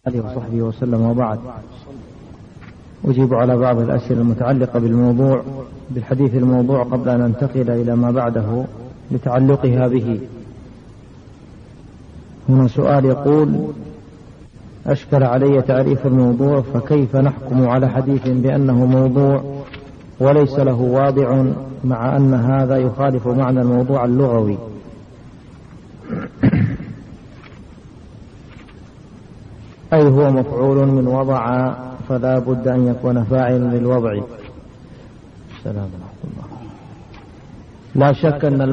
عليه وصحبه وسلم. وبعد، أجيب على بعض الأسئلة المتعلقة بالحديث الموضوع قبل أن ننتقل إلى ما بعده لتعلقها به. هنا سؤال يقول: أشكل علي تعريف الموضوع، فكيف نحكم على حديث بأنه موضوع وليس له واضع، مع أن هذا يخالف معنى الموضوع اللغوي؟ أي هو مفعول من وضع، فلا بد أن يكون فاعل للوضع. السلام ورحمة الله. لا شك أن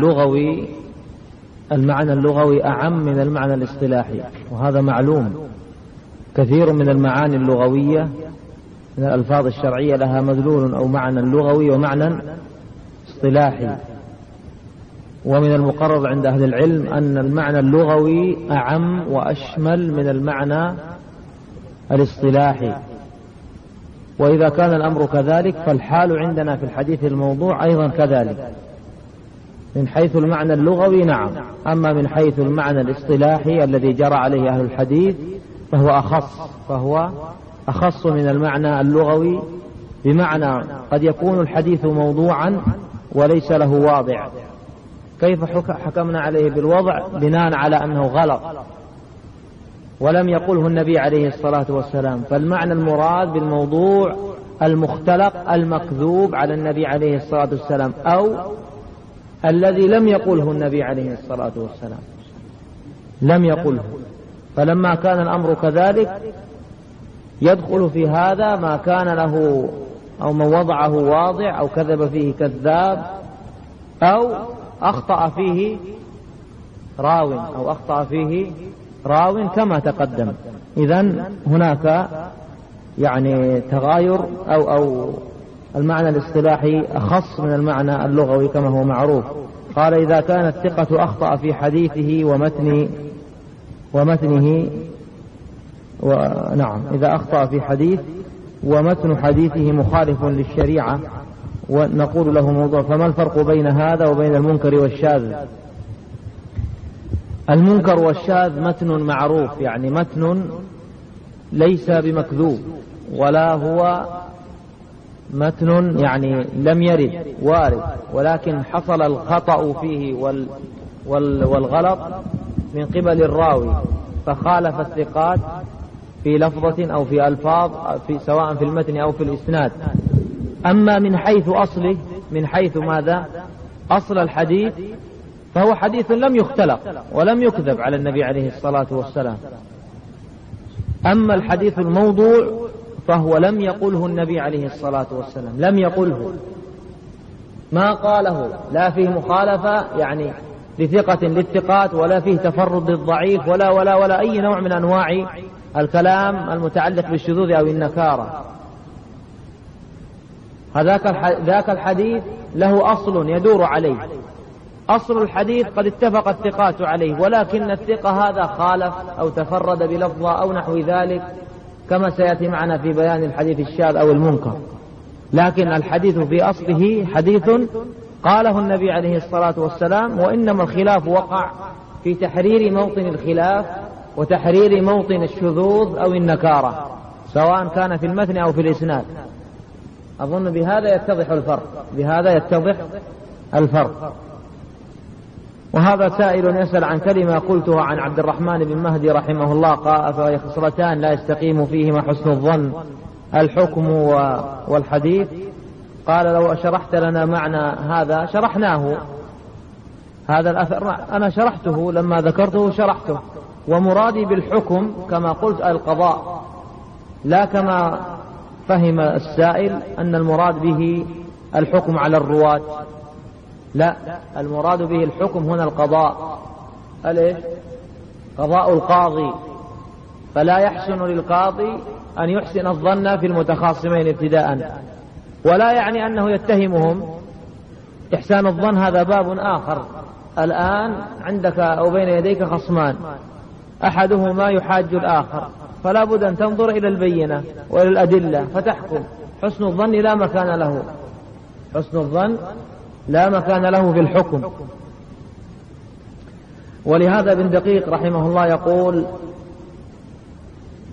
المعنى اللغوي أعم من المعنى الاصطلاحي، وهذا معلوم. كثير من المعاني اللغوية من الألفاظ الشرعية لها مدلول أو معنى لغوي ومعنى اصطلاحي، ومن المقرر عند أهل العلم أن المعنى اللغوي أعم وأشمل من المعنى الاصطلاحي. وإذا كان الأمر كذلك فالحال عندنا في الحديث الموضوع أيضا كذلك، من حيث المعنى اللغوي نعم، أما من حيث المعنى الاصطلاحي الذي جرى عليه أهل الحديث فهو أخص من المعنى اللغوي، بمعنى قد يكون الحديث موضوعا وليس له واضع. كيف حكمنا عليه بالوضع؟ بناء على أنه غلط ولم يقله النبي عليه الصلاة والسلام. فالمعنى المراد بالموضوع المختلق المكذوب على النبي عليه الصلاة والسلام، أو الذي لم يقله النبي عليه الصلاة والسلام، لم يقله. فلما كان الأمر كذلك يدخل في هذا ما كان له أو من وضعه واضع، أو كذب فيه كذاب، أو أخطأ فيه راو كما تقدم. إذن هناك يعني تغاير، أو المعنى الاصطلاحي أخص من المعنى اللغوي كما هو معروف. قال: إذا كان الثقة أخطأ في حديثه نعم، إذا أخطأ في حديث ومتن حديثه مخالف للشريعة ونقول له موضوع، فما الفرق بين هذا وبين المنكر والشاذ؟ المنكر والشاذ متن معروف، يعني متن ليس بمكذوب، ولا هو متن يعني لم يرد وارد، ولكن حصل الخطأ فيه والغلط من قبل الراوي، فخالف الثقات في لفظة أو في ألفاظ، سواء في المتن أو في الإسناد. أما من حيث أصله، من حيث ماذا؟ أصل الحديث، فهو حديث لم يختلق ولم يكذب على النبي عليه الصلاة والسلام. أما الحديث الموضوع فهو لم يقله النبي عليه الصلاة والسلام، لم يقله، ما قاله، لا فيه مخالفة يعني لثقة للثقات، ولا فيه تفرد للضعيف، ولا أي نوع من أنواع الكلام المتعلق بالشذوذ أو النكارة. ذاك الحديث له أصل يدور عليه، أصل الحديث قد اتفق الثقات عليه، ولكن الثقة هذا خالف أو تفرد بلفظة أو نحو ذلك، كما سيأتي معنا في بيان الحديث الشاذ أو المنكر. لكن الحديث في أصله حديث قاله النبي عليه الصلاة والسلام، وإنما الخلاف وقع في تحرير موطن الخلاف وتحرير موطن الشذوذ أو النكارة، سواء كان في المتن أو في الإسناد. أظن بهذا يتضح الفرق. وهذا سائل يسأل عن كلمة قلتها عن عبد الرحمن بن مهدي رحمه الله، قال: خصلتان لا يستقيم فيهما حسن الظن، الحكم والحديث. قال: لو شرحت لنا معنى هذا شرحناه. هذا الأثر أنا شرحته، لما ذكرته شرحته، ومرادي بالحكم كما قلت القضاء، لا كما فهم السائل أن المراد به الحكم على الرواة، لا، المراد به الحكم هنا القضاء، قضاء القاضي. فلا يحسن للقاضي أن يحسن الظن في المتخاصمين ابتداء، ولا يعني أنه يتهمهم. إحسان الظن هذا باب آخر. الآن عندك أو بين يديك خصمان، أحدهما يحاج الآخر، فلا بد أن تنظر إلى البينة وإلى الأدلة فتحكم. حسن الظن لا مكان له في الحكم. ولهذا ابن دقيق رحمه الله يقول: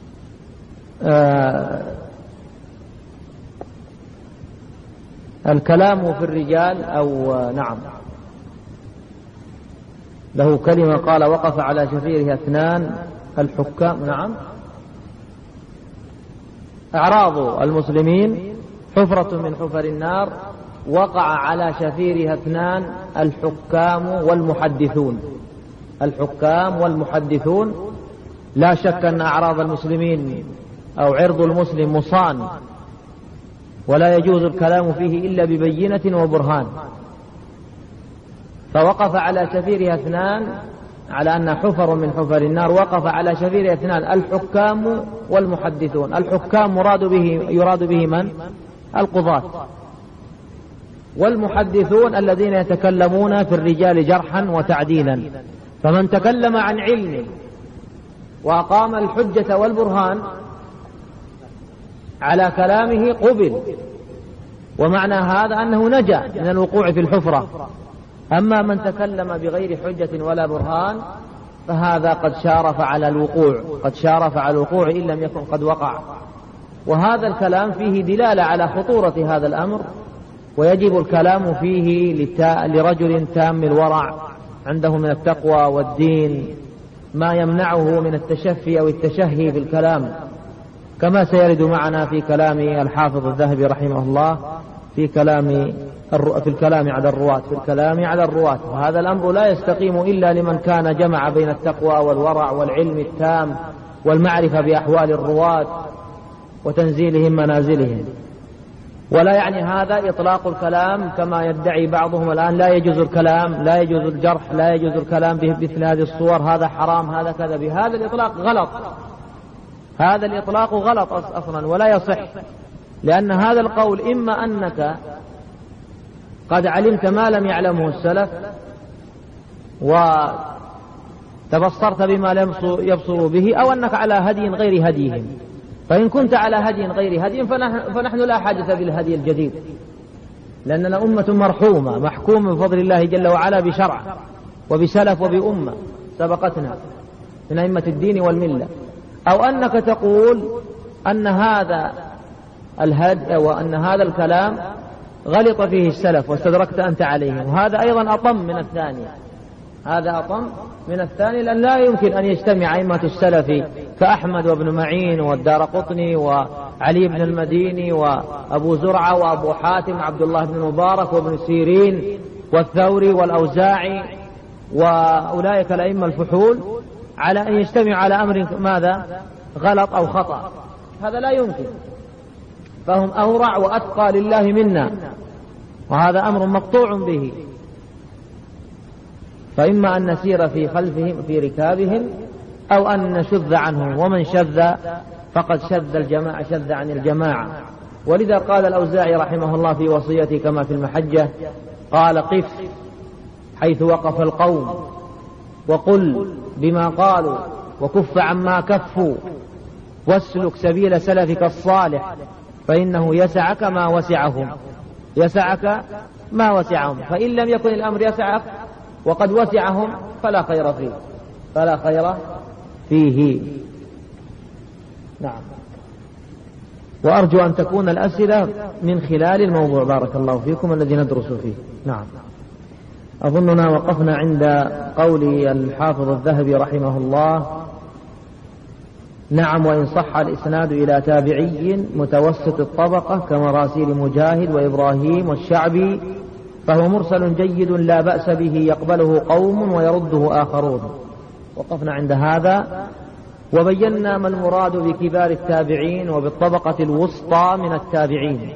الكلام في الرجال أو نعم، له كلمة قال وقف على شفيرها اثنان الحكام. نعم، أعراض المسلمين حفرة من حفر النار وقع على شفيرها اثنان الحكام والمحدثون. الحكام والمحدثون لا شك أن أعراض المسلمين أو عرض المسلم مصان، ولا يجوز الكلام فيه إلا ببينة وبرهان. فوقف على شفيرها اثنان، على أن حفر من حفر النار وقف على شفيرها اثنان الحكام والمحدثون. الحكام يراد به من؟ القضاة. والمحدثون الذين يتكلمون في الرجال جرحا وتعديلا. فمن تكلم عن علم وأقام الحجة والبرهان على كلامه قبل، ومعنى هذا أنه نجا من الوقوع في الحفرة. أما من تكلم بغير حجة ولا برهان فهذا قد شارف على الوقوع إن لم يكن قد وقع. وهذا الكلام فيه دلالة على خطورة هذا الأمر، ويجب الكلام فيه لرجل تام الورع عنده من التقوى والدين ما يمنعه من التشفي أو التشهي في الكلام، كما سيرد معنا في كلام الحافظ الذهبي رحمه الله في الكلام على الرواة. وهذا الأمر لا يستقيم إلا لمن كان جمع بين التقوى والورع والعلم التام والمعرفة بأحوال الرواة وتنزيلهم منازلهم. ولا يعني هذا إطلاق الكلام كما يدعي بعضهم الآن، لا يجوز الكلام، لا يجوز الجرح، لا يجوز الكلام بمثل هذه الصور، هذا حرام، هذا كذا. بهذا الإطلاق غلط، هذا الإطلاق غلط أصلا ولا يصح. لأن هذا القول إما أنك قد علمت ما لم يعلمه السلف وتبصرت بما لم يبصروا به، أو أنك على هدي غير هديهم. فإن كنت على هدي غير هدي فنحن لا حاجة بالهدي الجديد، لأننا أمة مرحومة محكومة بفضل الله جل وعلا بشرع وبسلف وبأمة سبقتنا من أئمة الدين والملة. أو أنك تقول أن هذا الهدي وأن هذا الكلام غلط فيه السلف واستدركت أنت عليهم، وهذا أيضا أطم من الثاني. هذا أطم من الثاني، لأن لا يمكن أن يجتمع أئمة السلف كأحمد وابن معين والدارقطني وعلي بن المديني وأبو زرعة وأبو حاتم وعبد الله بن مبارك وابن سيرين والثوري والأوزاعي وأولئك الأئمة الفحول على أن يجتمعوا على أمر ماذا؟ غلط أو خطأ. هذا لا يمكن. فهم أورع وأتقى لله منا، وهذا أمر مقطوع به. فإما أن نسير في خلفهم في ركابهم أو أن نشذ عنهم، ومن شذ فقد شذ عن الجماعة. ولذا قال الأوزاعي رحمه الله في وصيته كما في المحجة، قال قف حيث وقف القوم وقل بما قالوا وكف عما كفوا واسلك سبيل سلفك الصالح فإنه يسعك ما وسعهم. فإن لم يكن الأمر يسعك وقد وسعهم فلا خير فيه. نعم. وأرجو أن تكون الأسئلة من خلال الموضوع بارك الله فيكم الذي ندرس فيه. نعم. أظننا وقفنا عند قول الحافظ الذهبي رحمه الله: نعم، وإن صح الإسناد إلى تابعي متوسط الطبقة كمراسيل مجاهد وإبراهيم والشعبي فهو مرسل جيد لا بأس به يقبله قوم ويرده آخرون. وقفنا عند هذا وبينا ما المراد بكبار التابعين وبالطبقة الوسطى من التابعين.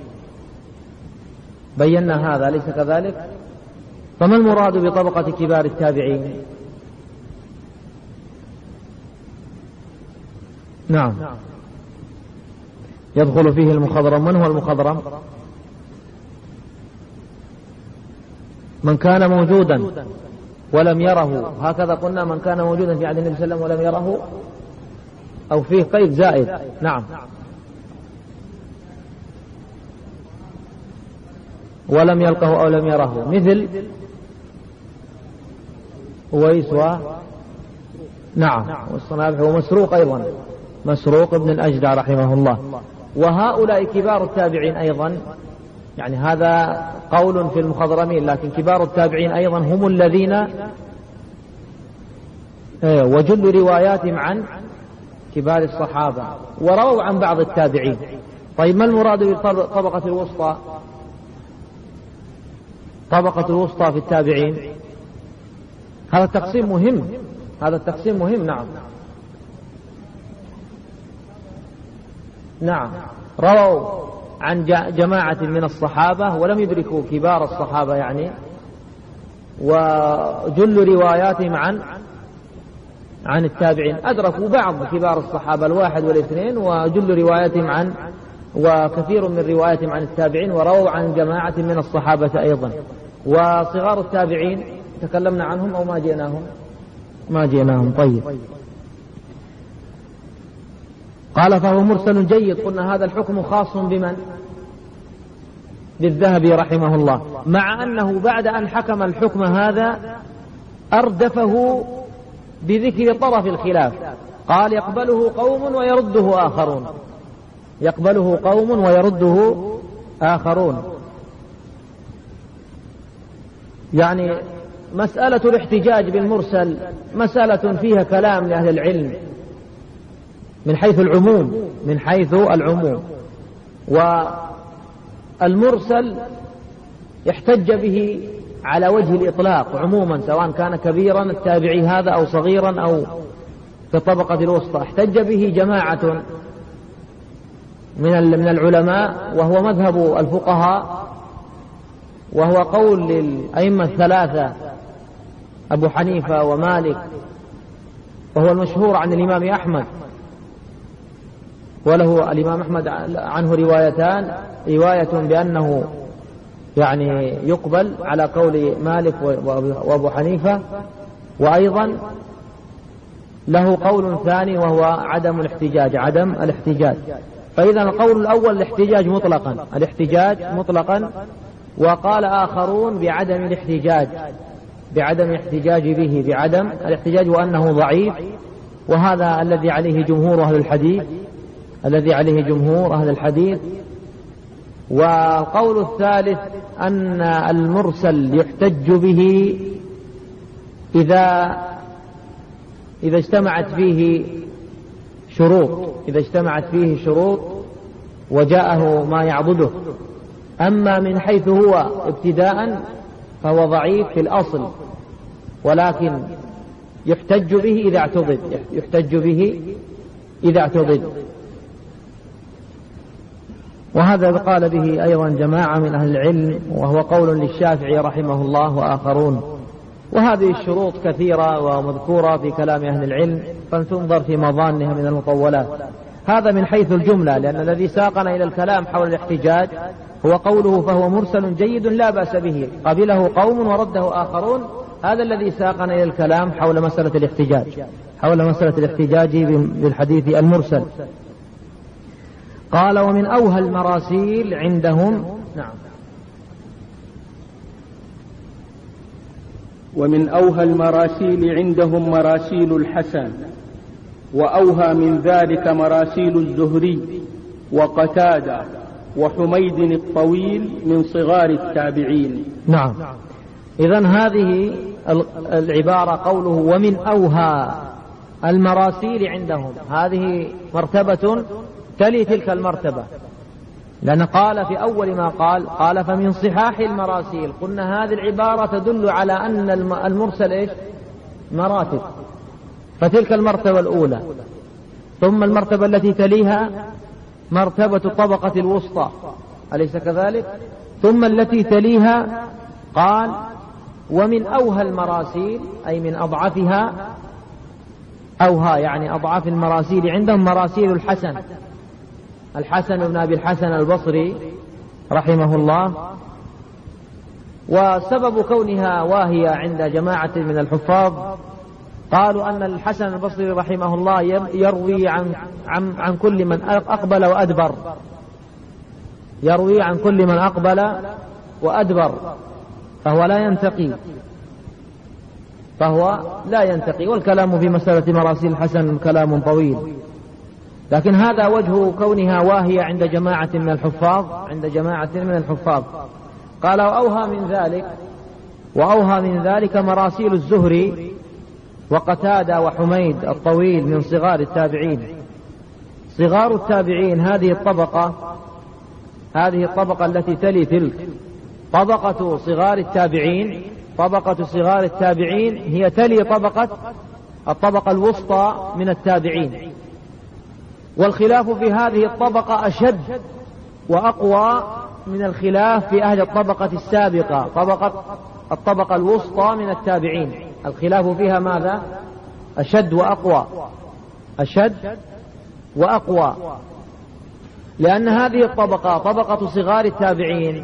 بينا هذا ليس كذلك؟ فما المراد بطبقة كبار التابعين؟ نعم، يدخل فيه المخضرم. من هو المخضرم؟ من كان موجودا ولم يره، هكذا قلنا، من كان موجودا في عهد النبي صلى الله عليه وسلم ولم يره، أو فيه قيد زائد. نعم، ولم يلقه أو لم يره، مثل أويس نعم، والصنابح ومسروق أيضا مسروق بن الأجدع رحمه الله. وهؤلاء كبار التابعين أيضا، يعني هذا قول في المخضرمين، لكن كبار التابعين أيضا هم الذين وجل رواياتهم عن كبار الصحابة ورووا عن بعض التابعين. طيب ما المراد بالطبقة الوسطى؟ طبقة الوسطى في التابعين، هذا التقسيم مهم، هذا التقسيم مهم. نعم رووا عن جماعة من الصحابة ولم يدركوا كبار الصحابة يعني، وجل رواياتهم عن التابعين، أدركوا بعض كبار الصحابة الواحد والاثنين، وجل رواياتهم وكثير من رواياتهم عن التابعين، ورووا عن جماعة من الصحابة أيضا. وصغار التابعين تكلمنا عنهم أو ما جئناهم. طيب قال فهو مرسل جيد. قلنا هذا الحكم خاص بمن؟ بالذهبي رحمه الله، مع أنه بعد أن حكم الحكم هذا أردفه بذكر طرف الخلاف، قال يقبله قوم ويرده آخرون، يقبله قوم ويرده آخرون. يعني مسألة الاحتجاج بالمرسل مسألة فيها كلام لأهل العلم من حيث العموم، والمرسل يحتج به على وجه الإطلاق عموما، سواء كان كبيرا التابعي هذا أو صغيرا أو في الطبقة الوسطى. احتج به جماعة من العلماء، وهو مذهب الفقهاء، وهو قول للأئمة الثلاثة أبو حنيفة ومالك، وهو المشهور عن الإمام أحمد، وله الإمام أحمد عنه روايتان، رواية بأنه يعني يقبل على قول مالك وأبو حنيفة، وأيضا له قول ثاني وهو عدم الاحتجاج. فإذا القول الأول الاحتجاج مطلقا، وقال آخرون بعدم الاحتجاج به، بعدم الاحتجاج وأنه ضعيف، وهذا الذي عليه جمهور أهل الحديث. والقول الثالث أن المرسل يحتج به إذا اجتمعت فيه شروط وجاءه ما يعضده. أما من حيث هو ابتداء فهو ضعيف في الأصل، ولكن يحتج به إذا اعتضد. وهذا قال به أيضا جماعة من أهل العلم، وهو قول للشافعي رحمه الله وآخرون. وهذه الشروط كثيرة ومذكورة في كلام أهل العلم، فلتنظر في مظانها من المطولات. هذا من حيث الجملة، لأن الذي ساقنا إلى الكلام حول الاحتجاج هو قوله فهو مرسل جيد لا بأس به، قبله قوم ورده آخرون. هذا الذي ساقنا إلى الكلام حول مسألة الاحتجاج بالحديث المرسل. قال ومن أوهى المراسيل عندهم. نعم. ومن أوهى المراسيل عندهم مراسيل الحسن، وأوهى من ذلك مراسيل الزهري وقتادة وحميد الطويل من صغار التابعين. نعم. إذن هذه العبارة قوله ومن أوهى المراسيل عندهم، هذه مرتبة تلي تلك المرتبة، لأن قال في أول ما قال فمن صحاح المراسيل. قلنا هذه العبارة تدل على أن المرسل مراتب، فتلك المرتبة الأولى، ثم المرتبة التي تليها مرتبة الطبقة الوسطى، أليس كذلك؟ ثم التي تليها قال ومن أوهى المراسيل، أي من أضعفها. أوهى يعني أضعف المراسيل عندهم مراسيل الحسن بن أبي الحسن البصري رحمه الله. وسبب كونها واهية عند جماعة من الحفاظ قالوا أن الحسن البصري رحمه الله يروي عن كل من أقبل وأدبر، يروي عن كل من أقبل وأدبر، فهو لا ينتقي. والكلام في مسألة مراسيل الحسن كلام طويل. لكن هذا وجه كونها واهية عند جماعة من الحفاظ. قال وأوهى من ذلك مراسيل الزهري وقتادة وحميد الطويل من صغار التابعين. صغار التابعين هذه الطبقة التي تلي تلك. طبقة صغار التابعين هي تلي الطبقة الوسطى من التابعين. والخلاف في هذه الطبقة أشد وأقوى من الخلاف في أهل الطبقة السابقة، الطبقة الوسطى من التابعين. الخلاف فيها ماذا؟ أشد وأقوى، لأن هذه الطبقة طبقة صغار التابعين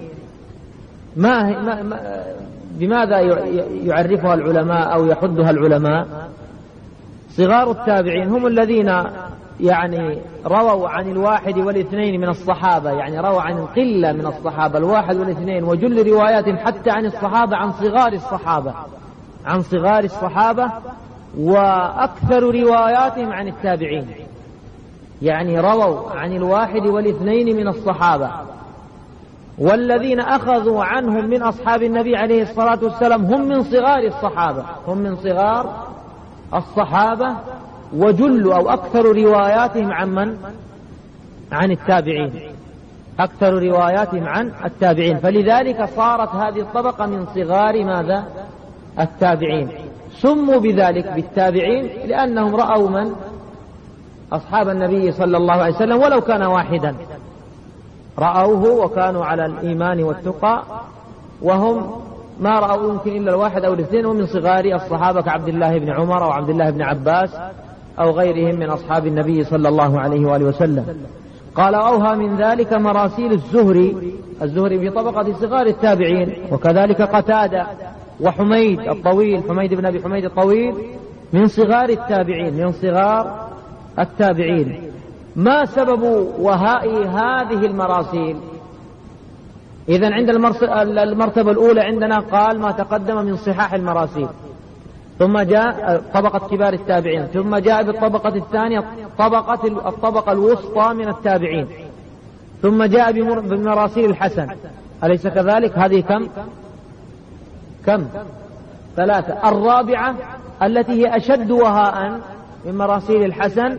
بماذا يعرفها العلماء أو يحدها العلماء؟ صغار التابعين هم الذين يعني رووا عن 1 و2 من الصحابة، يعني رووا عن قلة من الصحابة 1 و2، وجل رواياتهم حتى عن الصحابة عن صغار الصحابة وأكثر رواياتهم عن التابعين، يعني رووا عن 1 و2 من الصحابة. والذين أخذوا عنهم من أصحاب النبي عليه الصلاة والسلام هم من صغار الصحابة وجل أو أكثر رواياتهم عن التابعين، فلذلك صارت هذه الطبقة من صغار التابعين. سموا بذلك بالتابعين لأنهم رأوا أصحاب النبي صلى الله عليه وسلم ولو كان واحدا، رأوه وكانوا على الإيمان والتقى، وهم ما رأوا يمكن إلا 1 أو 2، ومن صغار الصحابة كعبد الله بن عمر أو عبد الله بن عباس أو غيرهم من أصحاب النبي صلى الله عليه وآله وسلم. قال أوهى من ذلك مراسيل الزهري في طبقة صغار التابعين، وكذلك قتادة وحميد الطويل، حميد بن أبي حميد الطويل من صغار التابعين. ما سبب وهاء هذه المراسيل؟ إذن عند المرتبة الأولى عندنا قال ما تقدم من صحاح المراسيل، ثم جاء طبقة كبار التابعين، ثم جاء بالطبقة الثانية الطبقة الوسطى من التابعين، ثم جاء بمراسيل الحسن. أليس كذلك؟ هذه كم 3. الرابعة التي هي أشد وهاء من مراسيل الحسن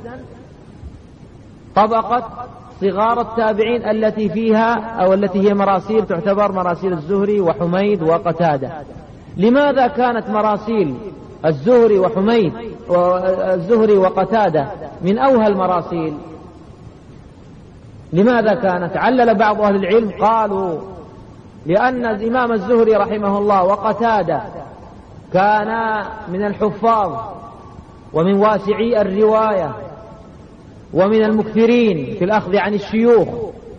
طبقة صغار التابعين التي فيها أو التي هي مراسيل تعتبر مراسيل الزهري وحميد وقتادة. لماذا كانت مراسيل الزهري وقتادة من أوهى المراسيل؟ لماذا كانت؟ علل بعض أهل العلم قالوا لأن الإمام الزهري رحمه الله وقتادة كانا من الحفاظ ومن واسعي الرواية ومن المكثرين في الأخذ عن الشيوخ،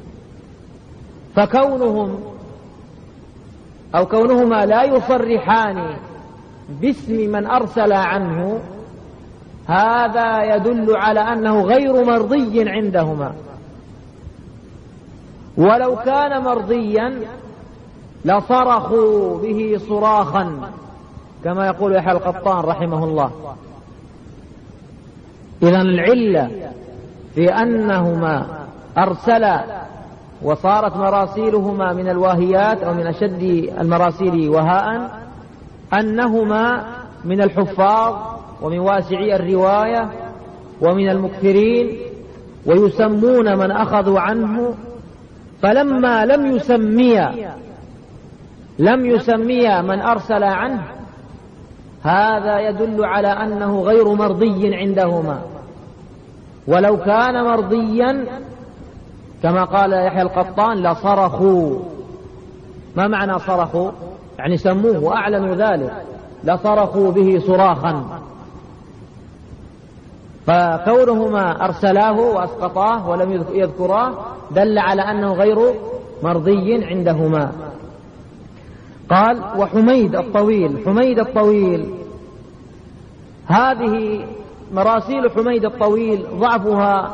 كونهما لا يصرحان باسم من أرسل عنه، هذا يدل على أنه غير مرضي عندهما. ولو كان مرضيا لصرخوا به صراخا كما يقول يحيى القطان رحمه الله. إذن العلة في أنهما أرسلا وصارت مراسيلهما من الواهيات أو من أشد المراسيل وهاء أنهما من الحفاظ ومن واسعي الرواية ومن المكثرين، ويسمون من أخذوا عنه. فلما لم يسمي من أرسل عنه، هذا يدل على أنه غير مرضي عندهما. ولو كان مرضيا كما قال يحيى القطان لصرخوا. ما معنى صرخوا؟ يعني سموه وأعلنوا ذلك، لصرخوا به صراخا. فكونهما أرسلاه وأسقطاه ولم يذكراه دل على أنه غير مرضي عندهما. قال وحميد الطويل هذه مراسيل حميد الطويل ضعفها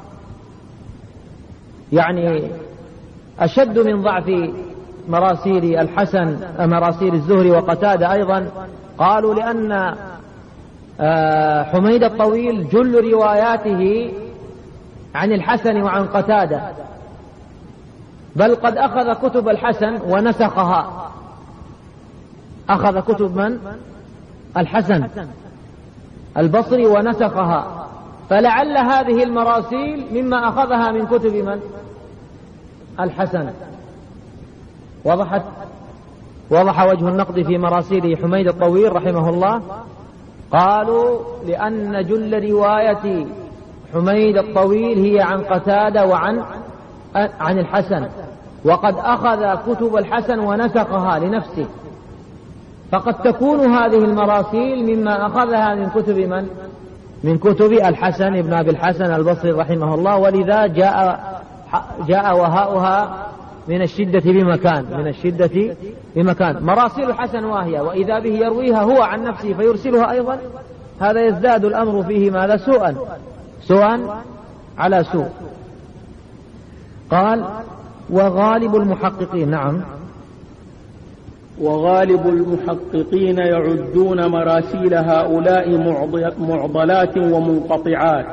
يعني أشد من ضعف مراسيل الحسن، مراسيل الزهري وقتادة أيضا. قالوا لأن حميد الطويل جل رواياته عن الحسن وعن قتادة، بل قد أخذ كتب الحسن ونسخها. أخذ كتب من؟ الحسن البصري ونسخها، فلعل هذه المراسيل مما أخذها من كتب من؟ الحسن. وضح وجه النقد في مراسيل حميد الطويل رحمه الله. قالوا لأن جل رواية حميد الطويل هي عن قتادة وعن الحسن، وقد أخذ كتب الحسن ونسخها لنفسه، فقد تكون هذه المراسيل مما أخذها من كتب من؟ من كتب الحسن بن أبي الحسن البصري رحمه الله. ولذا جاء وهاؤها من الشدة بمكان. مراسيل الحسن واهية، وإذا به يرويها هو عن نفسه فيرسلها أيضا، هذا يزداد الأمر فيه ماذا؟ سوءا على سوء. قال وغالب المحققين. نعم. وغالب المحققين يعدون مراسيل هؤلاء معضلات ومنقطعات،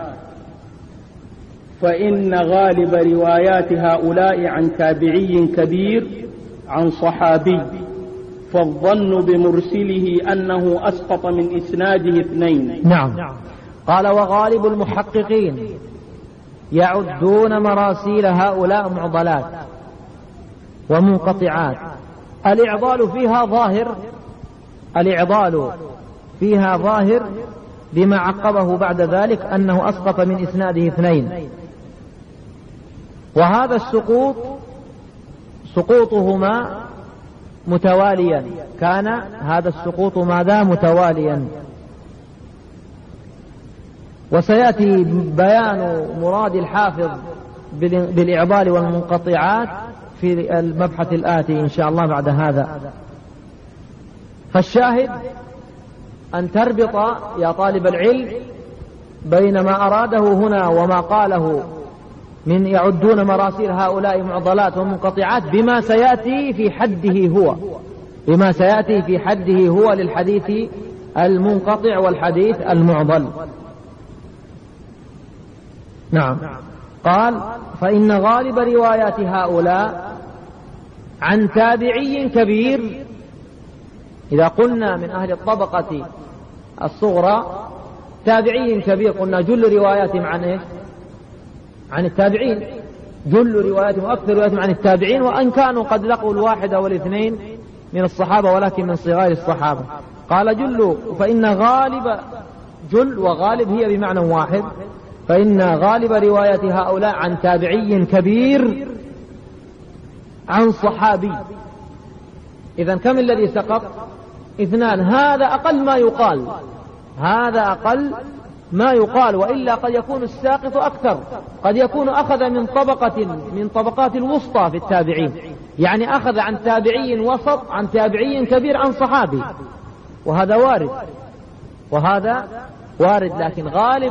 فإن غالب روايات هؤلاء عن تابعي كبير عن صحابي، فالظن بمرسله أنه أسقط من إسناده اثنين. نعم. قال وغالب المحققين يعدون مراسيل هؤلاء معضلات ومنقطعات. الإعضال فيها ظاهر بما عقبه بعد ذلك أنه أسقط من إسناده اثنين، وهذا سقوطهما متواليا، كان هذا السقوط ماذا؟ متواليا. وسيأتي بيان مراد الحافظ بالإعضال والمنقطعات في المبحث الآتي إن شاء الله بعد هذا. فالشاهد أن تربط يا طالب العلم بين ما أراده هنا وما قاله من يعدون مراسيل هؤلاء معضلات ومنقطعات بما سيأتي في حده هو للحديث المنقطع والحديث المعضل. نعم. قال فإن غالب روايات هؤلاء عن تابعي كبير. إذا قلنا من أهل الطبقة الصغرى تابعي كبير، قلنا جل رواياتهم عن إيش؟ عن التابعين. جل رواياتهم وأكثر رواياتهم عن التابعين، وأن كانوا قد لقوا الواحد والاثنين من الصحابة ولكن من صغار الصحابة. قال جل، فإن غالب، جل وغالب هي بمعنى واحد، فإن غالب روايات هؤلاء عن تابعي كبير عن صحابي. إذن كم الذي سقط؟ اثنان. هذا أقل ما يقال، وإلا قد يكون الساقط أكثر، قد يكون أخذ من طبقات الوسطى في التابعين، يعني أخذ عن تابعي وسط عن تابعي كبير عن صحابي، وهذا وارد، لكن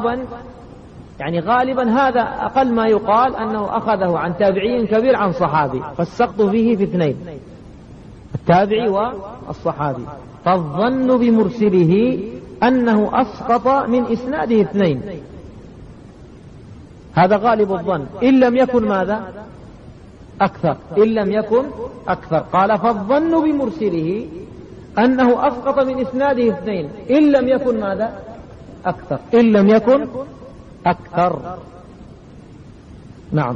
غالبا هذا أقل ما يقال أنه أخذه عن تابعي كبير عن صحابي، فالسقط فيه في اثنين، التابعي والصحابي. فالظن بمرسله أنه أسقط من إسناده اثنين، هذا غالب الظن، إن لم يكن ماذا؟ أكثر. قال فالظن بمرسله أنه أسقط من إسناده اثنين، إن لم يكن ماذا؟ أكثر. نعم.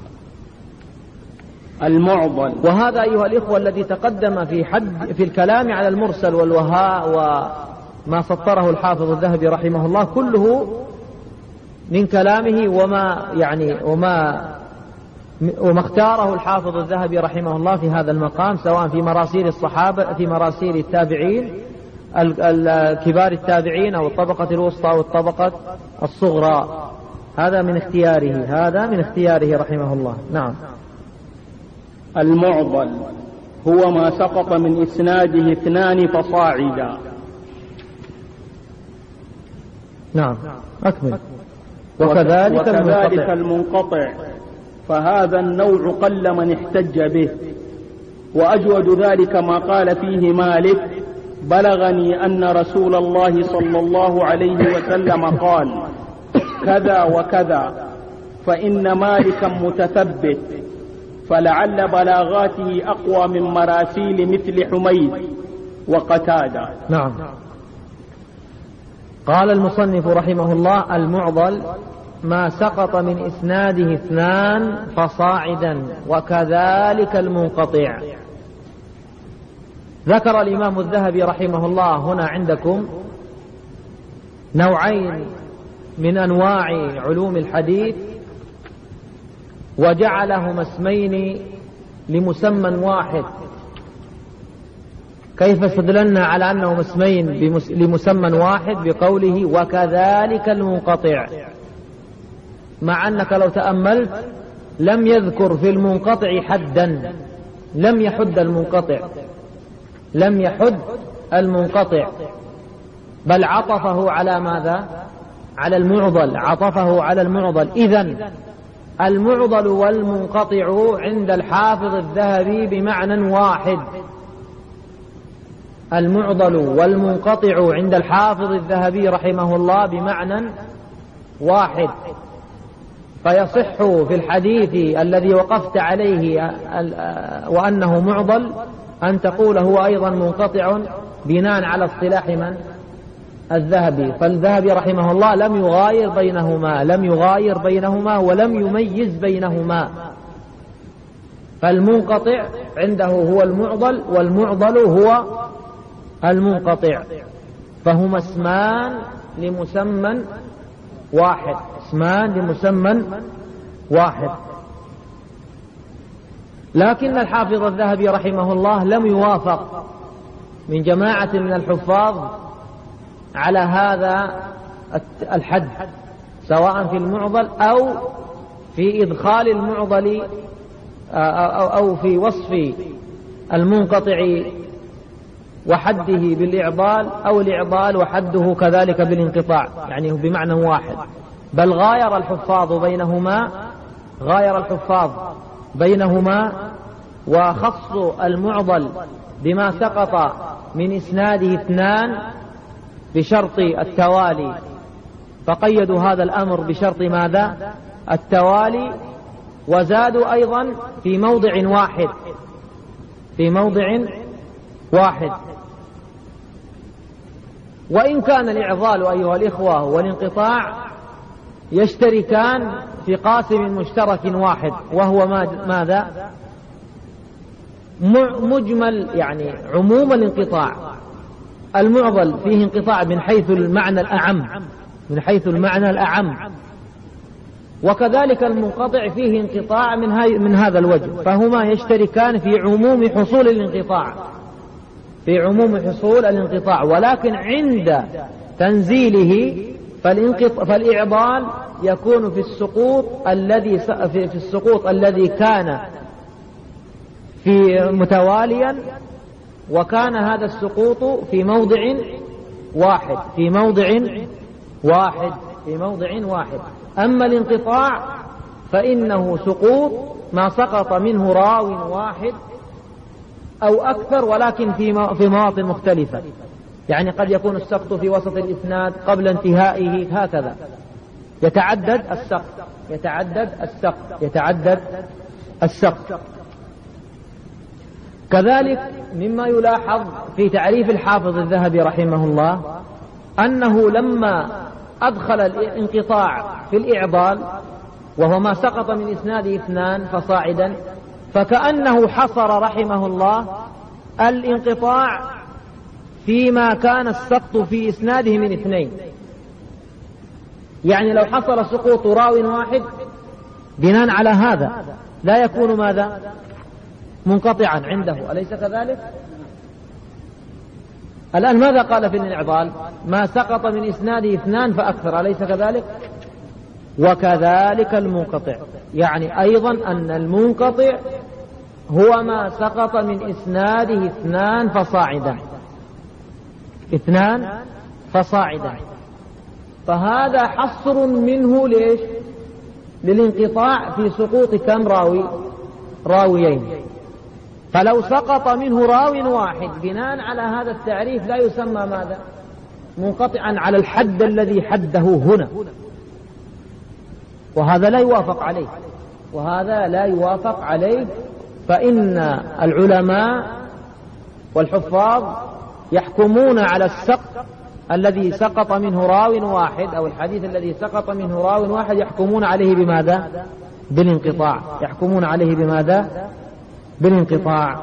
المعضل. وهذا أيها الإخوة الذي تقدم في الكلام على المرسل والوهاء وما سطره الحافظ الذهبي رحمه الله كله من كلامه، وما اختاره الحافظ الذهبي رحمه الله في هذا المقام، سواء في مراسيل الصحابة، في مراسيل التابعين كبار التابعين، أو الطبقة الوسطى أو الطبقة الصغرى. هذا من اختياره رحمه الله. نعم. المعضل هو ما سقط من إسناده اثنان فصاعدا. نعم. أكمل. وكذلك المنقطع، فهذا النوع قل من احتج به، وأجود ذلك ما قال فيه مالك: بلغني أن رسول الله صلى الله عليه وسلم قال كذا وكذا، فإن مالكا متثبت، فلعل بلاغاته أقوى من مراسيل مثل حميد وقتادة. نعم. قال المصنف رحمه الله: المعضل ما سقط من إسناده 2 فصاعدا، وكذلك المنقطع. ذكر الإمام الذهبي رحمه الله هنا عندكم نوعين من أنواع علوم الحديث، وجعلهما اسمين لمسمى واحد. كيف استدللنا على أنهما اسمين لمسمى واحد؟ بقوله وكذلك المنقطع، مع أنك لو تأملت لم يذكر في المنقطع حدا، لم يحد المنقطع، لم يحد المنقطع، بل عطفه على ماذا؟ على المعضل، عطفه على المعضل. إذن المعضل والمنقطع عند الحافظ الذهبي بمعنى واحد. المعضل والمنقطع عند الحافظ الذهبي رحمه الله بمعنى واحد. فيصح في الحديث الذي وقفت عليه وأنه معضل أن تقول هو أيضا منقطع بناء على اصطلاح من؟ الذهبي. فالذهبي رحمه الله لم يغاير بينهما، لم يغاير بينهما ولم يميز بينهما. فالمنقطع عنده هو المعضل، والمعضل هو المنقطع، فهما اسمان لمسمى واحد، اسمان لمسمى واحد. لكن الحافظ الذهبي رحمه الله لم يوافق من جماعة من الحفاظ على هذا الحد، سواء في المعضل أو في إدخال المعضل أو في وصف المنقطع وحده بالإعضال، أو الإعضال وحده كذلك بالانقطاع، يعني بمعنى واحد. بل غاير الحفاظ بينهما، غاير الحفاظ بينهما، وخصوا المعضل بما سقط من إسناده 2 بشرط التوالي، فقيدوا هذا الأمر بشرط ماذا؟ التوالي. وزادوا أيضا في موضع واحد، في موضع واحد. وإن كان الإعضال أيها الإخوة والانقطاع يشتركان في قاسم مشترك واحد، وهو ماذا؟ مجمل، يعني عموم الانقطاع. المعضل فيه انقطاع من حيث المعنى الأعم، من حيث المعنى الأعم، وكذلك المنقطع فيه انقطاع من هذا الوجه، فهما يشتركان في عموم حصول الانقطاع، في عموم حصول الانقطاع. ولكن عند تنزيله فالإعضال يكون في السقوط الذي كان في متواليا، وكان هذا السقوط في موضع واحد، في موضع واحد، في موضع واحد. أما الانقطاع فإنه سقوط ما سقط منه راو واحد أو أكثر، ولكن في مواطن مختلفة. يعني قد يكون السقط في وسط الإسناد قبل انتهائه، هكذا يتعدد السقط، يتعدد السقط، يتعدد السقط. كذلك مما يلاحظ في تعريف الحافظ الذهبي رحمه الله أنه لما أدخل الانقطاع في الإعضال، وهو ما سقط من إسناده 2 فصاعدا، فكأنه حصر رحمه الله الانقطاع فيما كان السقط في إسناده من 2. يعني لو حصل سقوط راو واحد بناء على هذا لا يكون ماذا؟ منقطعا عنده، أليس كذلك؟ الآن ماذا قال في الإعضال؟ ما سقط من إسناده 2 فأكثر، أليس كذلك؟ وكذلك المنقطع، يعني أيضا أن المنقطع هو ما سقط من إسناده 2 فصاعدا، 2 فصاعدا. فهذا حصر منه ليش؟ للانقطاع في سقوط كم راويين. فلو سقط منه راو واحد بناء على هذا التعريف لا يسمى ماذا؟ منقطعا على الحد الذي حده هنا. وهذا لا يوافق عليه، فإن العلماء والحفاظ يحكمون على السقط الذي سقط منه راو واحد، أو الحديث الذي سقط منه راو واحد، يحكمون عليه بماذا؟ بالانقطاع. يحكمون عليه بماذا؟ بالانقطاع.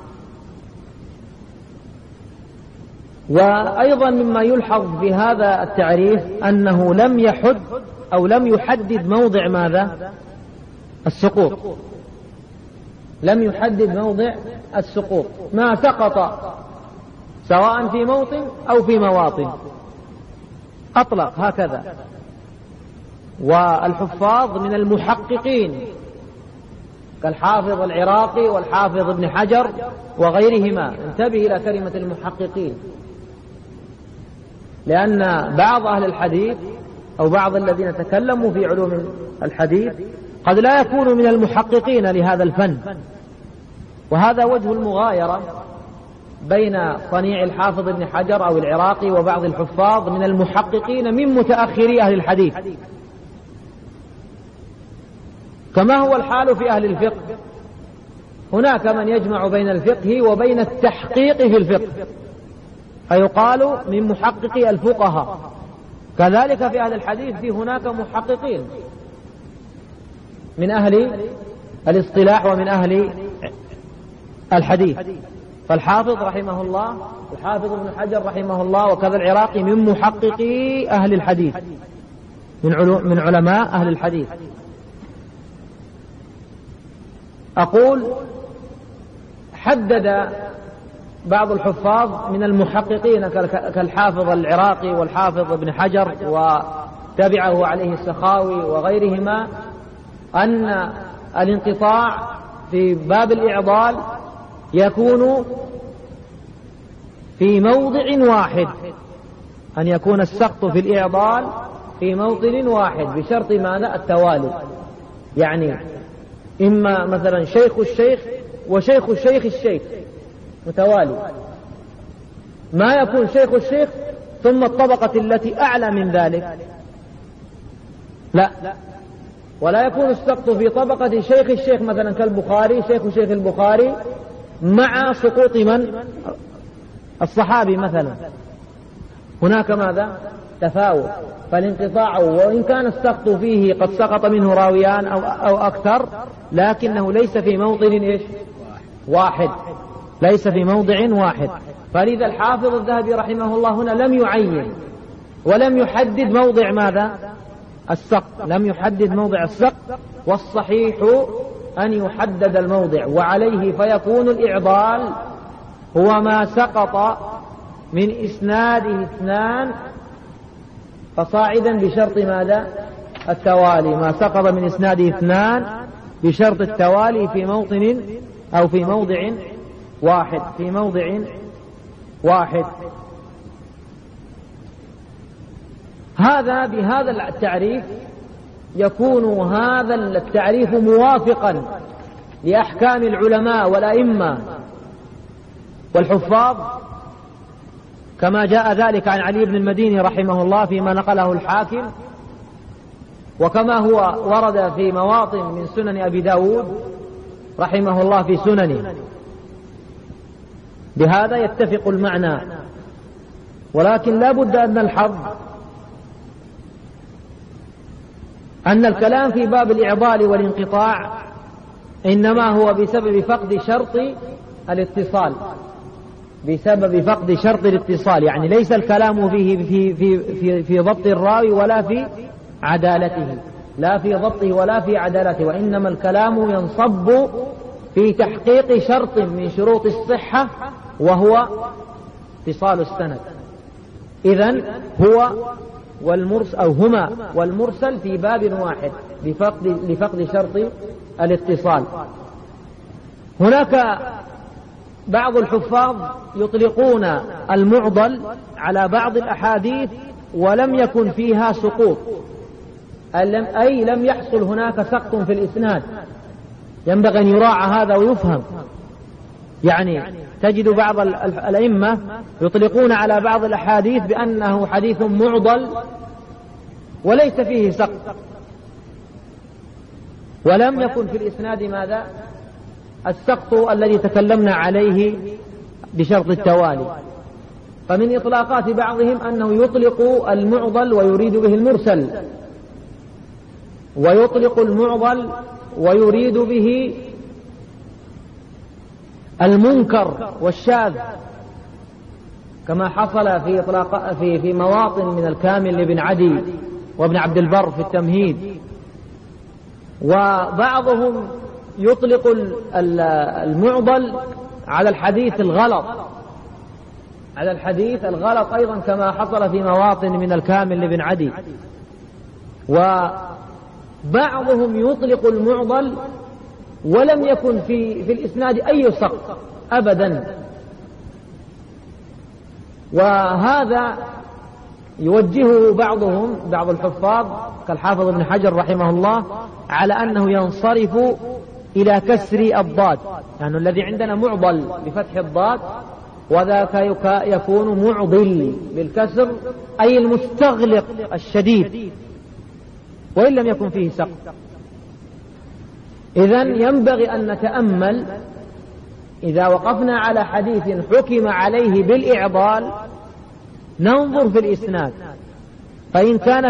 وأيضا مما يلحظ في هذا التعريف أنه لم يحد أو لم يحدد موضع ماذا؟ السقوط. لم يحدد موضع السقوط، ما سقط سواء في موطن أو في مواطن، أطلق هكذا. والحفاظ من المحققين كالحافظ العراقي والحافظ ابن حجر وغيرهما، انتبه إلى كلمة المحققين، لأن بعض أهل الحديث أو بعض الذين تكلموا في علوم الحديث قد لا يكونوا من المحققين لهذا الفن، وهذا وجه المغايرة بين صنيع الحافظ ابن حجر أو العراقي وبعض الحفاظ من المحققين من متأخري أهل الحديث، كما هو الحال في أهل الفقه. هناك من يجمع بين الفقه وبين التحقيق في الفقه، فيقال من محققي الفقهاء. كذلك في أهل الحديث في هناك محققين من أهل الاصطلاح ومن أهل الحديث، فالحافظ رحمه الله، الحافظ ابن حجر رحمه الله، وكذا العراقي من محققي أهل الحديث، من علماء أهل الحديث. أقول حدد بعض الحفاظ من المحققين كالحافظ العراقي والحافظ ابن حجر وتبعه عليه السخاوي وغيرهما أن الانقطاع في باب الإعضال يكون في موضع واحد، أن يكون السقط في الإعضال في موطن واحد بشرط ماذا؟ التوالي. يعني إما مثلا شيخ الشيخ وشيخ الشيخ الشيخ متوالي، ما يكون شيخ الشيخ ثم الطبقة التي أعلى من ذلك، لا، ولا يكون السقط في طبقة شيخ الشيخ مثلا كالبخاري، شيخ البخاري مع سقوط من؟ الصحابي مثلا. هناك ماذا؟ تفاوت. فالانقطاع وإن كان السقط فيه قد سقط منه راويان أو أكثر، لكنه ليس في موطن واحد، ليس في موضع واحد. فلذا الحافظ الذهبي رحمه الله هنا لم يعين ولم يحدد موضع ماذا؟ السقط، لم يحدد موضع السقط، والصحيح أن يحدد الموضع، وعليه فيكون الإعضال هو ما سقط من إسناده اثنان فصاعدا بشرط ماذا؟ التوالي، ما سقط من إسناده اثنان بشرط التوالي في موطن أو في موضع واحد، في موضع واحد. بهذا التعريف يكون هذا التعريف موافقا لأحكام العلماء والأئمة والحفاظ، كما جاء ذلك عن علي بن المديني رحمه الله فيما نقله الحاكم، وكما هو ورد في مواطن من سنن أبي داود رحمه الله في سننه. بهذا يتفق المعنى، ولكن لا بد أن نلحظ أن الكلام في باب الإعضال والانقطاع إنما هو بسبب فقد شرط الاتصال، بسبب فقد شرط الاتصال، يعني ليس الكلام فيه في ضبط الراوي ولا في عدالته، لا في ضبطه ولا في عدالته، وإنما الكلام ينصب في تحقيق شرط من شروط الصحة وهو اتصال السند. إذن هو والمرسل أو هما والمرسل في باب واحد لفقد شرط الاتصال. هناك بعض الحفاظ يطلقون المعضل على بعض الأحاديث ولم يكن فيها سقوط، أي لم يحصل هناك سقط في الإسناد. ينبغي أن يراعى هذا ويفهم. يعني تجد بعض الأئمة يطلقون على بعض الأحاديث بأنه حديث معضل وليس فيه سقط، ولم يكن في الإسناد ماذا؟ السقط الذي تكلمنا عليه بشرط التوالي. فمن إطلاقات بعضهم أنه يطلق المعضل ويريد به المرسل، ويطلق المعضل ويريد به المنكر والشاذ، كما حصل في إطلاق في مواطن من الكامل لابن عدي وابن عبد البر في التمهيد. وبعضهم يطلق المعضل على الحديث الغلط، على الحديث الغلط أيضا، كما حصل في مواطن من الكامل لابن عدي. وبعضهم يطلق المعضل ولم يكن في الإسناد أي سقط أبدا، وهذا يوجهه بعض الحفاظ كالحافظ ابن حجر رحمه الله على أنه ينصرف إلى كسر الضاد، يعني الذي عندنا معضل بفتح الضاد، وذاك يكون معضل بالكسر، أي المستغلق الشديد، وإن لم يكن فيه سقط. إذن ينبغي أن نتأمل إذا وقفنا على حديث حكم عليه بالإعضال، ننظر في الإسناد، فإن كان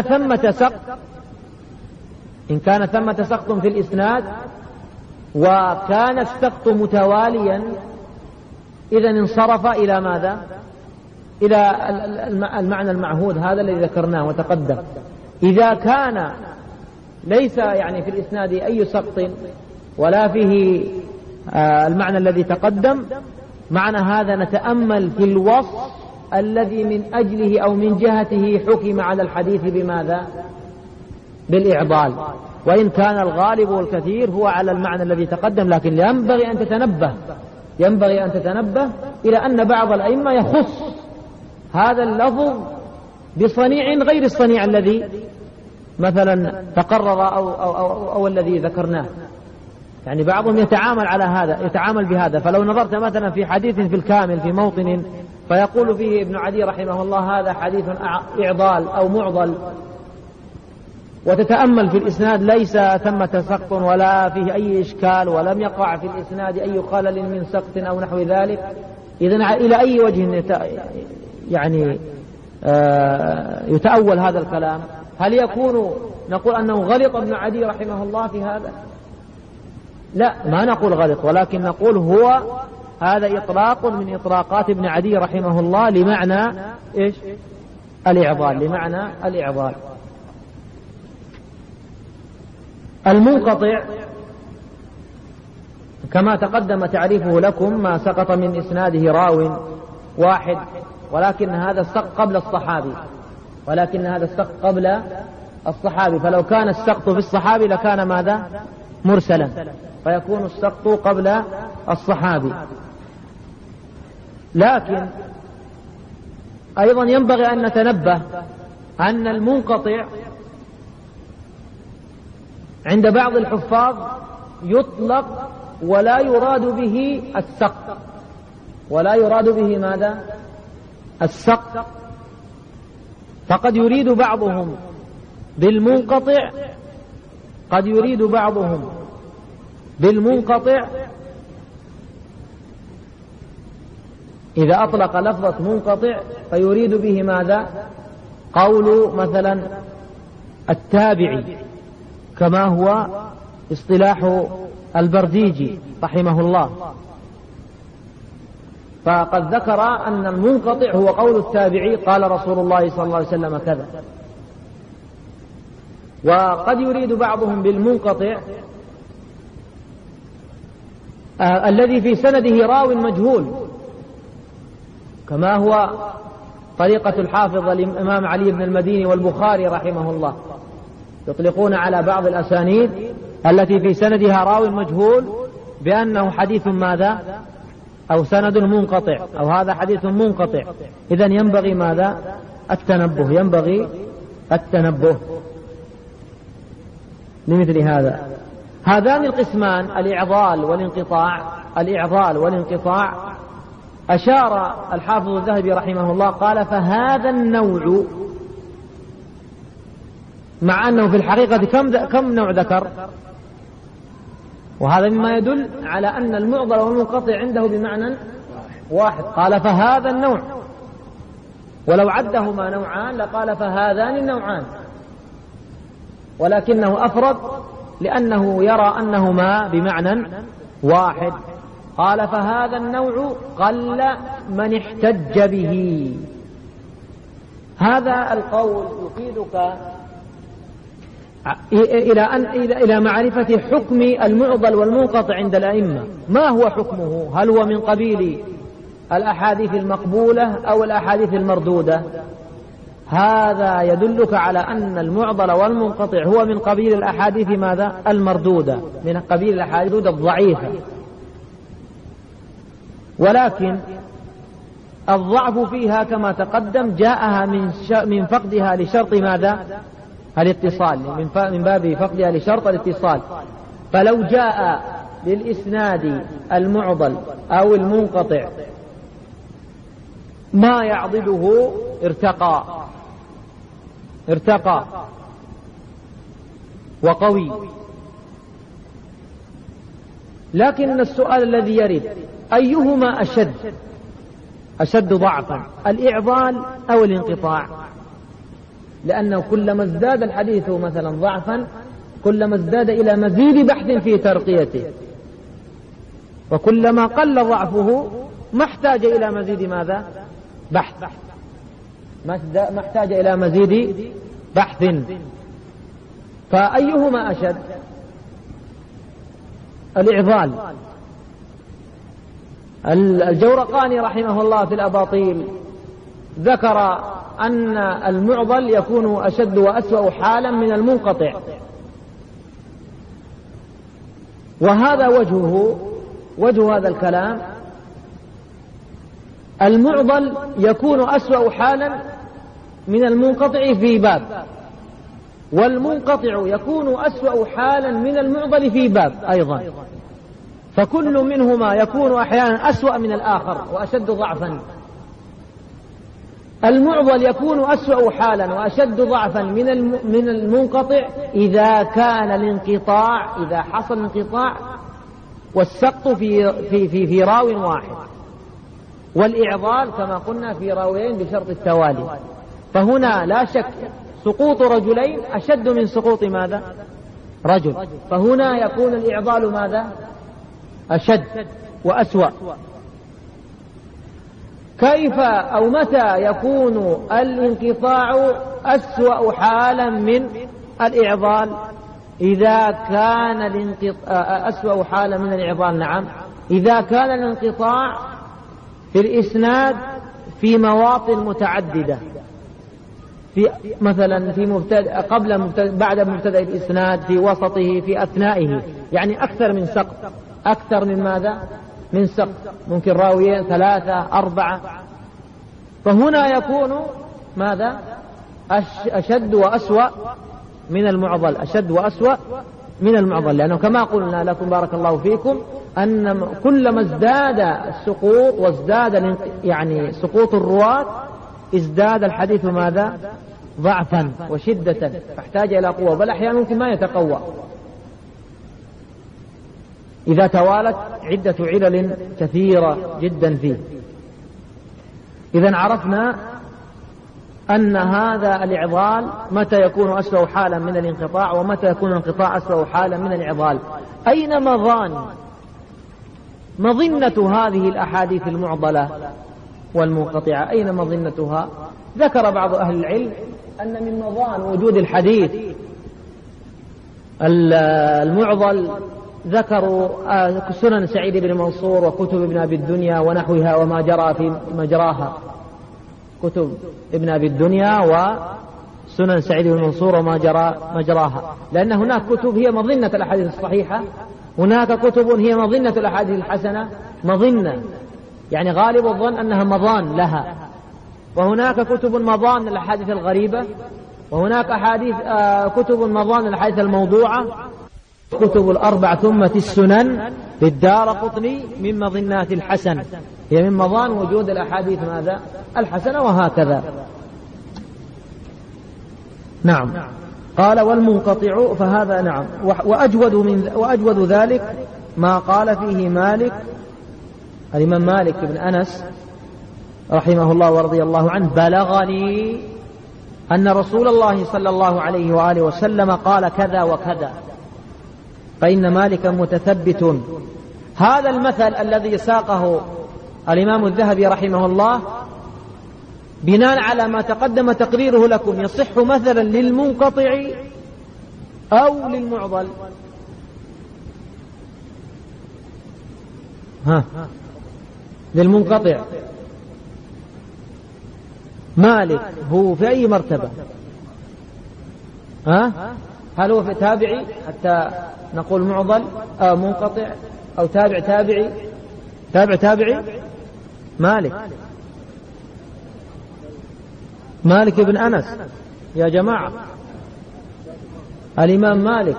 ثمة سقط في الإسناد وكان السقط متواليا، إذن انصرف إلى ماذا؟ إلى المعنى المعهود هذا الذي ذكرناه وتقدم. إذا كان ليس يعني في الإسناد أي سقط ولا فيه المعنى الذي تقدم، معنى هذا نتأمل في الوصف الذي من أجله أو من جهته حكم على الحديث بماذا؟ بالإعضال، وإن كان الغالب والكثير هو على المعنى الذي تقدم. لكن ينبغي أن تتنبه إلى أن بعض الأئمة يخص هذا اللفظ بصنيع غير الصنيع الذي مثلا تقرر أو الذي ذكرناه. يعني بعضهم يتعامل بهذا. فلو نظرت مثلا في حديث في الكامل في موطن فيقول فيه ابن عدي رحمه الله هذا حديث إعضال أو معضل، وتتأمل في الإسناد ليس ثمة سقط ولا فيه أي إشكال ولم يقع في الإسناد أي خلل من سقط أو نحو ذلك، إذن إلى أي وجه يعني يتأول هذا الكلام؟ هل نقول أنه غلط ابن عدي رحمه الله في هذا؟ لا، ما نقول غلط، ولكن نقول هو هذا إطلاق من إطلاقات ابن عدي رحمه الله لمعنى إيش؟ لمعنى الإعضال. المنقطع كما تقدم تعريفه لكم ما سقط من إسناده راو واحد، ولكن هذا السقط قبل الصحابي، فلو كان السقط في الصحابي لكان ماذا؟ مرسلا، فيكون السقط قبل الصحابي. لكن أيضا ينبغي أن نتنبه أن المنقطع عند بعض الحفاظ يطلق ولا يراد به السقط، ولا يراد به ماذا؟ السقط. فقد يريد بعضهم بالمنقطع، قد يريد بعضهم بالمنقطع إذا أطلق لفظة منقطع فيريد به ماذا؟ قول مثلا التابعي، كما هو اصطلاح البرديجي رحمه الله. فقد ذكر أن المنقطع هو قول التابعي قال رسول الله صلى الله عليه وسلم كذا. وقد يريد بعضهم بالمنقطع الذي في سنده راو مجهول، كما هو طريقة الحافظ الإمام علي بن المديني والبخاري رحمه الله، يطلقون على بعض الأسانيد التي في سندها راو مجهول بأنه حديث ماذا؟ أو سند منقطع، أو هذا حديث منقطع. إذن ينبغي ماذا؟ التنبه لمثل هذا. هذان القسمان الإعضال والانقطاع أشار الحافظ الذهبي رحمه الله قال فهذا النوع، مع أنه في الحقيقة كم نوع ذكر؟ وهذا مما يدل على أن المعضل والمنقطع عنده بمعنى واحد. قال فهذا النوع، ولو عدهما نوعان لقال فهذان النوعان، ولكنه أفرد لأنه يرى أنهما بمعنى واحد. قال فهذا النوع قل من احتج به. هذا القول يفيدك إلى معرفة حكم المعضل والمنقطع عند الأئمة. ما هو حكمه؟ هل هو من قبيل الأحاديث المقبولة أو الأحاديث المردودة؟ هذا يدلك على أن المعضل والمنقطع هو من قبيل الأحاديث ماذا؟ المردودة، من قبيل الأحاديث الضعيفة. ولكن الضعف فيها كما تقدم جاءها من فقدها لشرط ماذا؟ الاتصال، من باب فقدها لشرط الاتصال. فلو جاء للإسناد المعضل أو المنقطع ما يعضده ارتقى وقوي. لكن السؤال الذي يرد أيهما أشد ضعفا، الإعضال أو الانقطاع؟ لأنه كلما ازداد الحديث مثلا ضعفا كلما ازداد إلى مزيد بحث في ترقيته، وكلما قل ضعفه ما احتاج إلى مزيد ماذا؟ بحث، ما احتاج إلى مزيد بحث. فأيهما أشد؟ الإعضال. الجورقاني رحمه الله في الأباطيل ذكر أن المعضل يكون أشد وأسوأ حالا من المنقطع، وهذا وجه هذا الكلام. المعضل يكون أسوأ حالا من المنقطع في باب، والمنقطع يكون أسوأ حالا من المعضل في باب أيضا، فكل منهما يكون أحيانا أسوأ من الآخر وأشد ضعفا. المعضل يكون أسوأ حالا وأشد ضعفا من المنقطع إذا كان الانقطاع، إذا حصل انقطاع والسقط في راو واحد، والإعضال كما قلنا في راويين بشرط التوالي. فهنا لا شك سقوط رجلين أشد من سقوط ماذا؟ رجل. فهنا يكون الإعضال ماذا؟ أشد وأسوأ. كيف أو متى يكون الانقطاع أسوأ حالا من الإعضال؟ إذا كان أسوأ حالا من الإعضال، نعم، إذا كان الانقطاع في الإسناد في مواطن متعددة، في مثلا في بعد مبتدأ الإسناد، في وسطه، في أثنائه، يعني أكثر من سقط، أكثر من ماذا؟ من سقط، ممكن راويين 3 4. فهنا يكون ماذا؟ أشد وأسوأ من المعضل، أشد وأسوأ من المعضل، لأنه كما قلنا لكم بارك الله فيكم أن كلما ازداد السقوط وازداد يعني سقوط الرواة ازداد الحديث ماذا؟ ضعفا وشدة، فاحتاج إلى قوة، بل أحيانا ممكن ما يتقوى إذا توالت عدة علل كثيرة جدا فيه. إذن عرفنا أن هذا الإعضال متى يكون أسوأ حالا من الانقطاع، ومتى يكون الانقطاع أسوأ حالا من الإعضال. أين مظنة هذه الأحاديث المعضلة والمنقطعة؟ أين مظنتها؟ ذكر بعض أهل العلم أن من مظان وجود الحديث المعضل ذكروا سنن سعيد بن منصور وكتب ابن أبي الدنيا ونحوها وما جرى في مجراها، كتب ابن أبي الدنيا وسنن سعيد بن منصور وما جرى مجراها، لأن هناك كتب هي مظنة الأحاديث الصحيحة، هناك كتب هي مظنة الأحاديث الحسنة، مظنة يعني غالب الظن أنها مظان لها، وهناك كتب مظان الأحاديث الغريبة، وهناك كتب مظان الأحاديث الموضوعة. كتب الأربع ثم السنن للدارقطني من مظنات الحسن، هي من مظان وجود الأحاديث ماذا؟ الحسنة، وهكذا. نعم. قال والمنقطع فهذا نعم، وأجود ذلك ما قال فيه مالك الإمام مالك بن أنس رحمه الله ورضي الله عنه: بلغني أن رسول الله صلى الله عليه وآله وسلم قال كذا وكذا، فإن مالكا متثبت. هذا المثل الذي ساقه الإمام الذهبي رحمه الله بناء على ما تقدم تقريره لكم يصح مثلا للمنقطع أو للمعضل؟ للمنقطع. مالك هو في أي مرتبة؟ هل هو في تابعي حتى نقول معضل أو منقطع أو تابع تابعي؟ تابعي مالك بن أنس يا جماعة، الإمام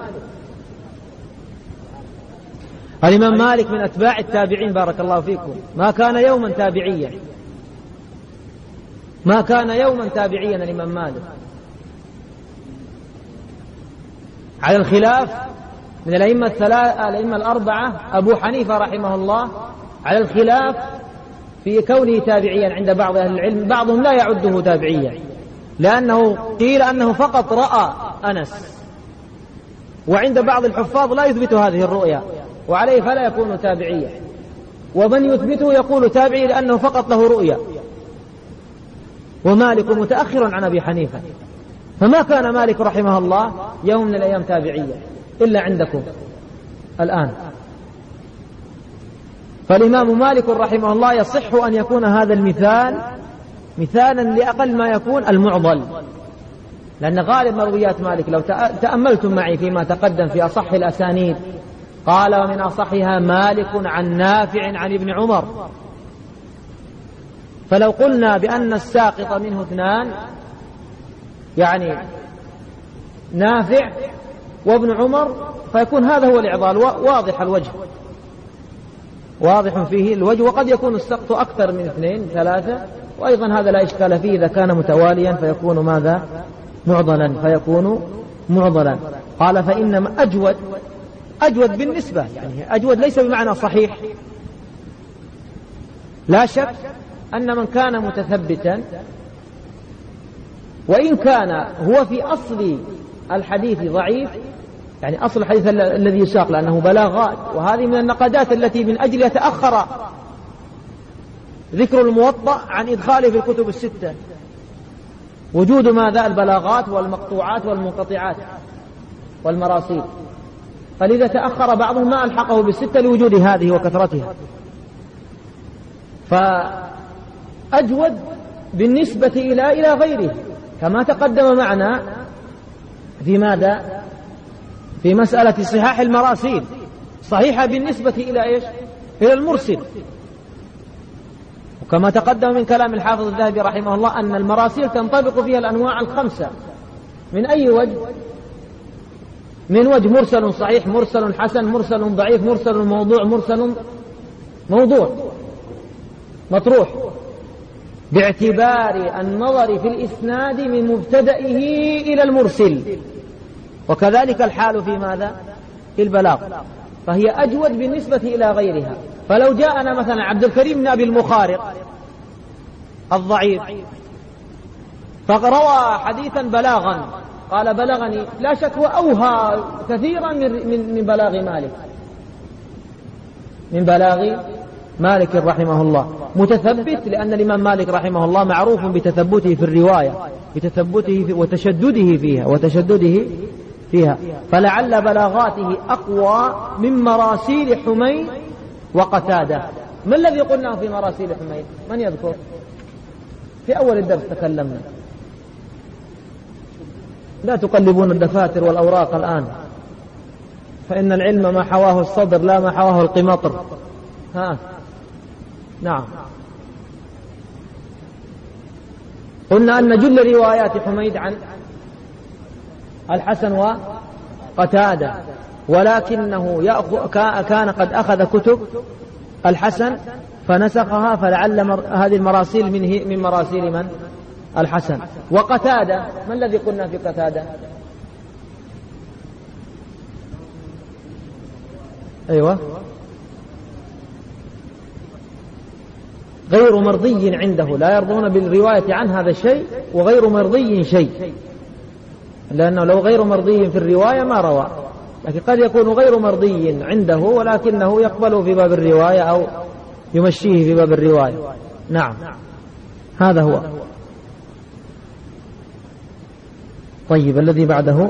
مالك من أتباع التابعين بارك الله فيكم، ما كان يوما تابعيا الإمام مالك، على الخلاف من الأئمة الأربعة أبو حنيفة رحمه الله على الخلاف في كونه تابعيا عند بعض أهل العلم، بعضهم لا يعده تابعيا لأنه قيل أنه فقط رأى أنس، وعند بعض الحفاظ لا يثبت هذه الرؤيا وعليه فلا يكون تابعيا، ومن يثبته يقول تابعي لأنه فقط له رؤيا. ومالك متأخر عن أبي حنيفة، فما كان مالك رحمه الله يوم من الأيام تابعيا إلا عندكم الآن. فالإمام مالك رحمه الله يصح أن يكون هذا المثال مثالا لأقل ما يكون المعضل، لأن غالب مرويات مالك لو تأملتم معي فيما تقدم في أصح الأسانيد قال: ومن أصحها مالك عن نافع عن ابن عمر. فلو قلنا بأن الساقط منه اثنان، يعني نافع وابن عمر، فيكون هذا هو الإعضال واضح فيه الوجه، وقد يكون السقط أكثر من 2 3، وأيضا هذا لا إشكال فيه إذا كان متواليا فيكون ماذا؟ معضلا. قال: فإنما أجود بالنسبة، يعني أجود ليس بمعنى صحيح. لا شك أن من كان متثبتا، وإن كان هو في أصل الحديث ضعيف، يعني أصل الحديث الذي يساق لأنه بلاغات، وهذه من النقدات التي من أجل يتأخر ذكر الموطأ عن إدخاله في الكتب الستة، وجود ماذا؟ البلاغات والمقطوعات والمنقطعات والمراسيل، فلذا تأخر بعضهم ما ألحقه بالستة لوجود هذه وكثرتها. فأجود بالنسبة إلى غيره، كما تقدم معنا في ماذا؟ في مسألة صحاح المراسيل، صحيحة بالنسبة إلى إيش؟ إلى المرسل. وكما تقدم من كلام الحافظ الذهبي رحمه الله أن المراسيل تنطبق فيها الأنواع الخمسة. من أي وجه؟ من وجه مرسل صحيح، مرسل حسن، مرسل ضعيف، مرسل موضوع، مرسل مطروح، باعتبار النظر في الإسناد من مبتدئه إلى المرسل. وكذلك الحال في ماذا؟ في البلاغ، فهي أجود بالنسبة إلى غيرها. فلو جاءنا مثلا عبد الكريم بن أبي المخارق الضعيف فروى حديثا بلاغا، قال: بلغني، لا شك هو أوهى كثيرا من بلاغ مالك رحمه الله، متثبت، لأن الإمام مالك رحمه الله معروف بتثبته في الرواية، بتثبته وتشدده فيها، فلعل بلاغاته أقوى من مراسيل حميد وقتادة. ما الذي قلناه في مراسيل حميد؟ من يذكر؟ في أول الدرس تكلمنا. لا تقلبون الدفاتر والأوراق الآن، فإن العلم ما حواه الصدر لا ما حواه القمطر. نعم. قلنا أن جل روايات حميد عن الحسن وقتادة، ولكنه كان قد أخذ كتب الحسن فنسخها، فلعل هذه المراسيل من مراسيل من؟ الحسن. وقتادة، ما الذي قلنا في قتادة؟ أيوة، غير مرضي عنده، لا يرضون بالرواية عن هذا الشيء، وغير مرضي شيء، لأنه لو غير مرضي في الرواية ما روى، لكن قد يكون غير مرضي عنده ولكنه يقبله في باب الرواية أو يمشيه في باب الرواية. نعم، هذا هو. طيب، الذي بعده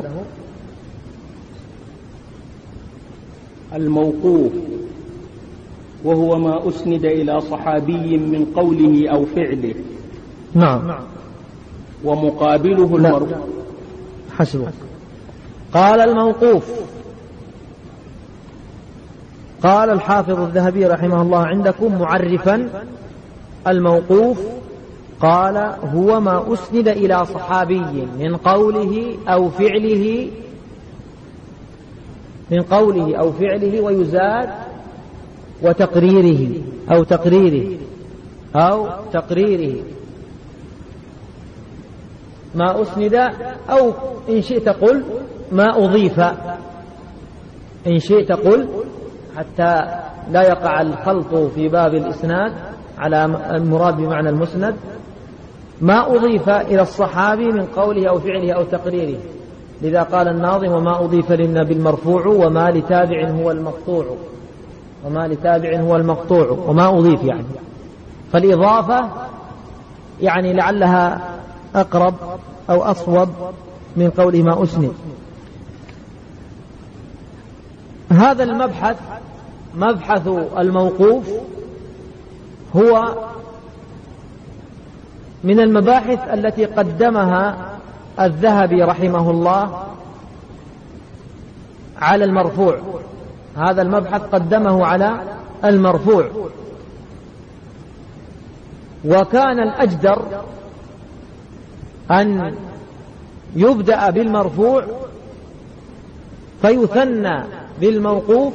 الموقوف، وهو ما أسند إلى صحابي من قوله أو فعله. نعم. ومقابله المرفوع. حسبك. قال الموقوف. قال الحافظ الذهبي رحمه الله عندكم معرفا الموقوف، قال هو ما أسند إلى صحابي من قوله أو فعله، من قوله أو فعله، ويزاد وتقريره أو تقريره أو تقريره، ما أسند، أو إن شئت قل ما أضيف، إن شئت قل حتى لا يقع الخلط في باب الإسناد على المراد بمعنى المسند، ما أضيف إلى الصحابي من قوله أو فعله أو تقريره. لذا قال الناظم وما أضيف للنبي المرفوع وما لتابع هو المقطوع، وما لتابع هو المقطوع، وما أضيف يعني. فالإضافة يعني لعلها أقرب أو أصوب من قوله ما أسند. هذا المبحث، مبحث الموقوف، هو من المباحث التي قدمها الذهبي رحمه الله على المرفوع. هذا المبحث قدمه على المرفوع، وكان الأجدر أن يبدأ بالمرفوع فيثنى بالموقوف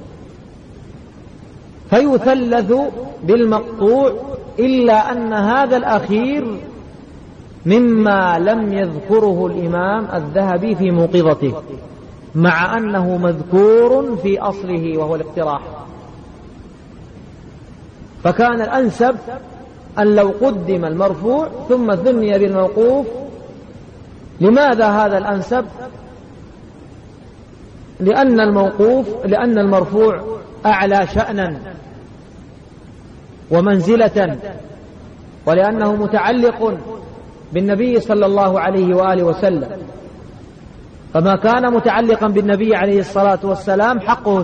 فيثلث بالمقطوع، إلا أن هذا الأخير مما لم يذكره الإمام الذهبي في موقظته، مع أنه مذكور في أصله وهو الاقتراح. فكان الأنسب أن لو قدم المرفوع ثم ثني بالموقوف. لماذا هذا الأنسب؟ لأن المرفوع أعلى شأنا ومنزلة، ولأنه متعلق بالنبي صلى الله عليه وآله وسلم، فما كان متعلقا بالنبي عليه الصلاة والسلام حقه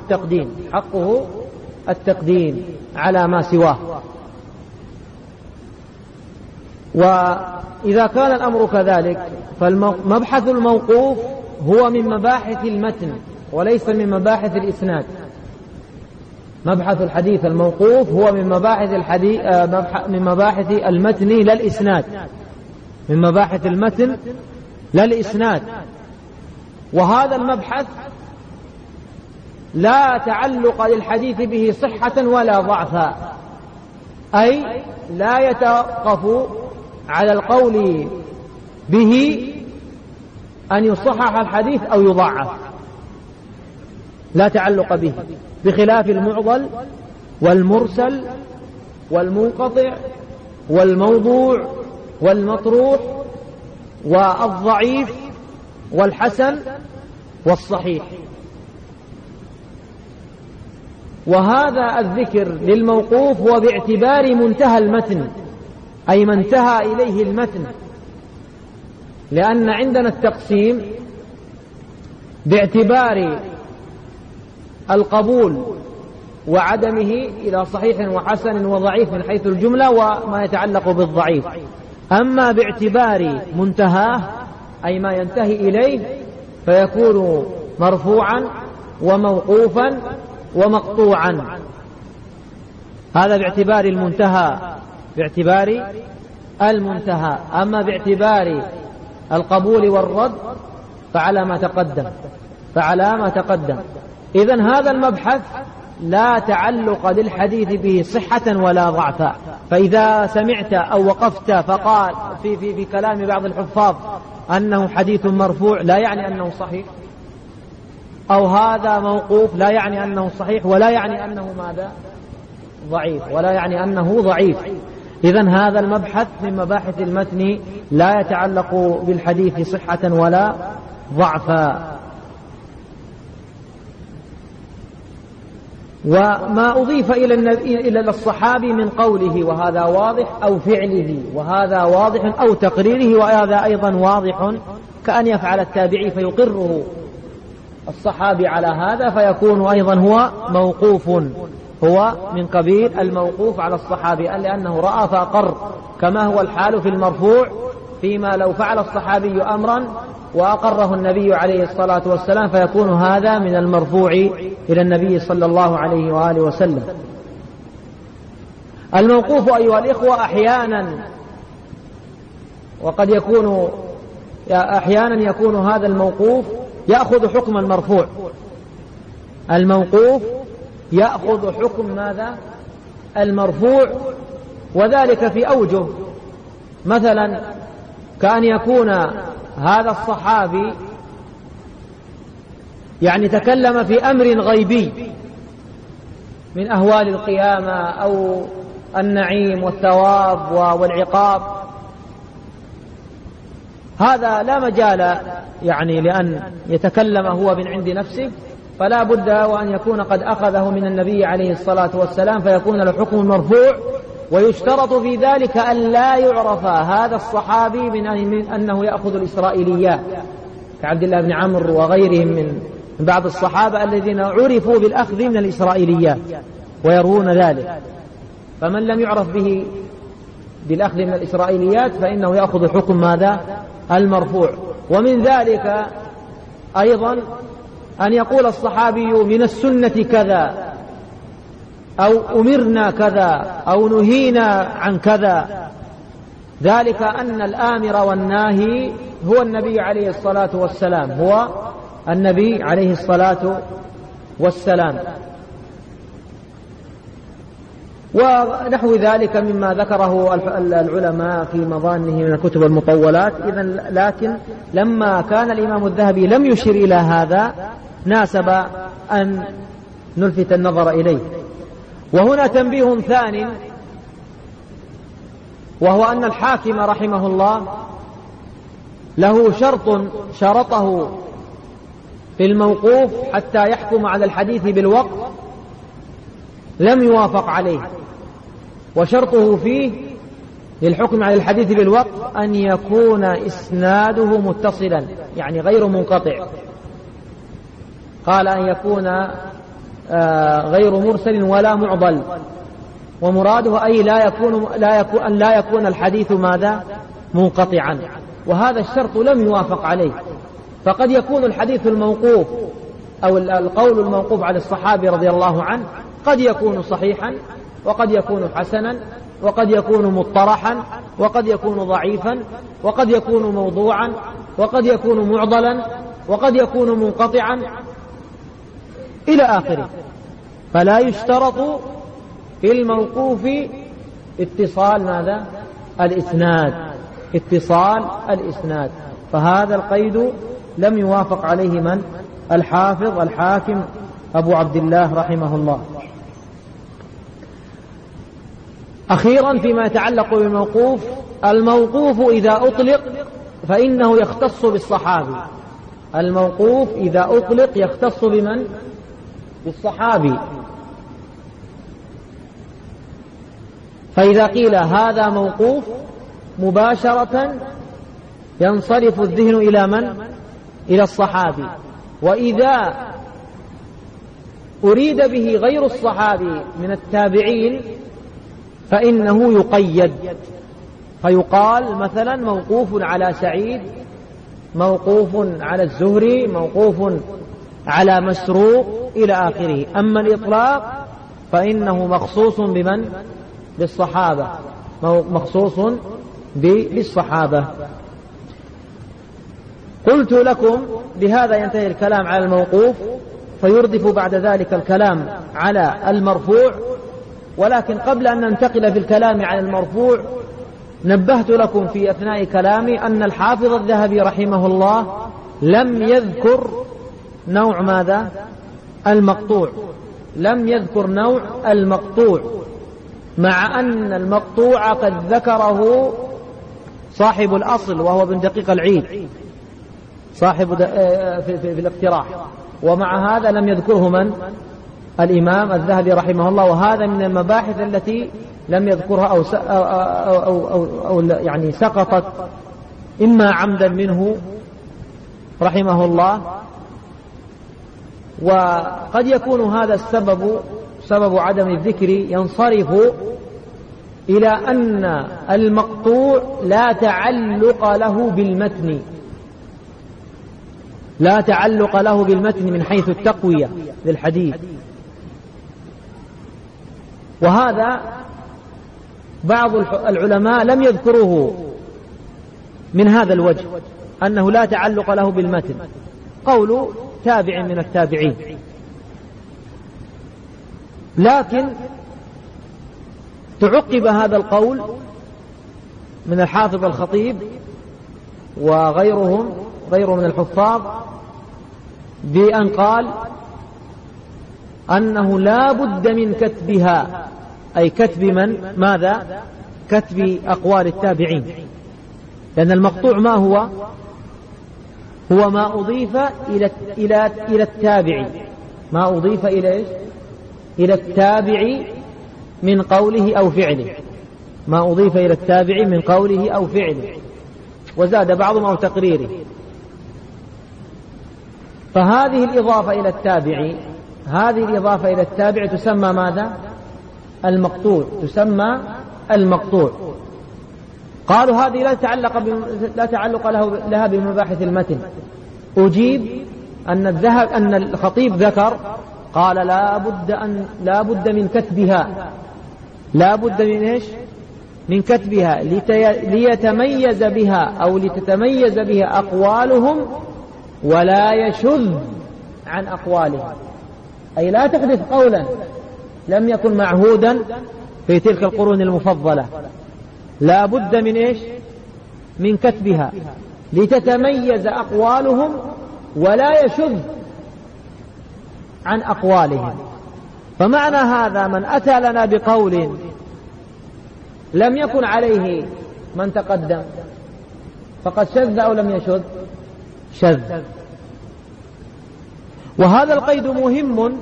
التقديم على ما سواه. وإذا كان الأمر كذلك فمبحث الموقوف هو من مباحث المتن وليس من مباحث الإسناد. مبحث الحديث الموقوف هو من مباحث المتن لا الإسناد، من مباحث المتن لا الإسناد. وهذا المبحث لا تعلق للحديث به صحة ولا ضعفا، أي لا يتوقف على القول به أن يصحح الحديث أو يضعف، لا تعلق به، بخلاف المعضل والمرسل والمنقطع والموضوع والمطروح والضعيف والحسن والصحيح. وهذا الذكر للموقوف هو باعتبار منتهى المتن، أي ما انتهى إليه المتن، لأن عندنا التقسيم باعتبار القبول وعدمه إلى صحيح وحسن وضعيف من حيث الجملة وما يتعلق بالضعيف. أما باعتبار منتهاه أي ما ينتهي إليه فيكون مرفوعا وموقوفا ومقطوعا. هذا باعتبار المنتهى. أما باعتبار القبول والرد فعلى ما تقدم. إذن هذا المبحث لا تعلق للحديث به صحة ولا ضعفا. فإذا سمعت أو وقفت فقال في كلام بعض الحفاظ أنه حديث مرفوع لا يعني أنه صحيح، أو هذا موقوف لا يعني أنه صحيح، ولا يعني أنه ماذا؟ ضعيف، ولا يعني أنه ضعيف. إذن هذا المبحث من مباحث المتن لا يتعلق بالحديث صحة ولا ضعفا. وما أضيف إلى الصحابي من قوله وهذا واضح أو فعله وهذا واضح أو تقريره وهذا أيضا واضح، كأن يفعل التابعي فيقره الصحابي على هذا فيكون أيضا هو موقوف، هو من قبيل الموقوف على الصحابي لأنه رأى فأقر، كما هو الحال في المرفوع فيما لو فعل الصحابي أمرا وأقره النبي عليه الصلاة والسلام فيكون هذا من المرفوع إلى النبي صلى الله عليه وآله وسلم. الموقوف أيها الإخوة أحيانا يكون هذا الموقوف يأخذ حكم المرفوع. الموقوف يأخذ حكم ماذا؟ المرفوع، وذلك في أوجه، مثلا كأن يكون هذا الصحابي يعني تكلم في أمر غيبي من أهوال القيامة أو النعيم والثواب والعقاب، هذا لا مجال يعني لأن يتكلم هو من عند نفسه، فلا بد وأن يكون قد أخذه من النبي عليه الصلاة والسلام فيكون له حكم المرفوع. ويشترط في ذلك أن لا يعرف هذا الصحابي من أنه يأخذ الإسرائيليات كعبد الله بن عمرو وغيرهم من بعض الصحابة الذين عرفوا بالأخذ من الإسرائيليات ويروون ذلك، فمن لم يعرف به بالأخذ من الإسرائيليات فإنه يأخذ حكم ماذا؟ المرفوع. ومن ذلك أيضا أن يقول الصحابي من السنة كذا أو أمرنا كذا أو نهينا عن كذا، ذلك أن الآمر والناهي هو النبي عليه الصلاة والسلام، هو النبي عليه الصلاة والسلام. ونحو ذلك مما ذكره العلماء في مظانه من الكتب المطولات. لكن لما كان الإمام الذهبي لم يشر إلى هذا ناسب أن نلفت النظر إليه. وهنا تنبيه ثاني، وهو أن الحاكم رحمه الله له شرط شرطه في الموقوف حتى يحكم على الحديث بالوقف لم يوافق عليه، وشرطه فيه للحكم على الحديث بالوقف أن يكون إسناده متصلا يعني غير منقطع. قال أن يكون غير مرسل ولا معضل، ومراده أي لا يكون الحديث ماذا؟ منقطعا، وهذا الشرط لم يوافق عليه. فقد يكون الحديث الموقوف أو القول الموقوف على الصحابي رضي الله عنه قد يكون صحيحا وقد يكون حسنا وقد يكون مطرحا وقد يكون ضعيفا وقد يكون موضوعا وقد يكون معضلا وقد يكون منقطعا إلى آخره. فلا يشترط في الموقوف اتصال ماذا؟ الإسناد، اتصال الإسناد. فهذا القيد لم يوافق عليه من؟ الحافظ الحاكم أبو عبد الله رحمه الله. أخيرا فيما يتعلق بالموقوف، الموقوف إذا أطلق فإنه يختص بالصحابي. الموقوف إذا أطلق يختص بمن؟ بالصحابي. فإذا قيل هذا موقوف مباشرة ينصرف الذهن إلى من؟ إلى الصحابي. وإذا أريد به غير الصحابي من التابعين فإنه يقيد، فيقال مثلا موقوف على سعيد، موقوف على الزهري، موقوف على مسروق إلى آخره. أما الإطلاق فإنه مخصوص بمن؟ بالصحابة، مخصوص بالصحابة. قلت لكم بهذا ينتهي الكلام على الموقوف، فيردف بعد ذلك الكلام على المرفوع. ولكن قبل أن ننتقل في الكلام على المرفوع نبهت لكم في أثناء كلامي أن الحافظ الذهبي رحمه الله لم يذكر نوع ماذا؟ المقطوع، لم يذكر نوع المقطوع. مع أن المقطوع قد ذكره صاحب الأصل وهو ابن دقيق العيد صاحب في الاقتراح، ومع هذا لم يذكره من؟ الإمام الذهبي رحمه الله. وهذا من المباحث التي لم يذكرها أو يعني سقطت إما عمدا منه رحمه الله، وقد يكون هذا السبب سبب عدم الذكر ينصرف إلى أن المقطوع لا تعلق له بالمتن، لا تعلق له بالمتن من حيث التقوية للحديث. وهذا بعض العلماء لم يذكروه من هذا الوجه، أنه لا تعلق له بالمتن، قول تابع من التابعين. لكن تعقب هذا القول من الحافظ الخطيب وغيره من الحفاظ بأن قال أنه لا بد من كتبها، أي كتب من؟ ماذا؟ كتب أقوال التابعين، لأن المقطوع ما هو؟ هو ما أضيف إلى التابع، ما أضيف إلى التابع من قوله أو فعله، ما أضيف إلى التابع من قوله أو فعله، وزاد بعضهم أو تقريره. فهذه الإضافة إلى التابع، هذه الإضافة إلى التابع تسمى ماذا؟ المقطوع، تسمى المقطوع. قالوا هذه لا تعلق لها بمباحث المتن. أجيب أن الخطيب ذكر قال لا بد من كتبها، لا بد من إيش؟ من كتبها ليتميز بها أو لتتميز بها أقوالهم ولا يشذ عن أقوالهم، أي لا تحدث قولا لم يكن معهودا في تلك القرون المفضلة. لا بد من إيش؟ من كتبها لتتميز أقوالهم ولا يشذ عن أقوالهم. فمعنى هذا من أتى لنا بقول لم يكن عليه من تقدم فقد شذ أو لم يشذ؟ شذ. وهذا القيد مهم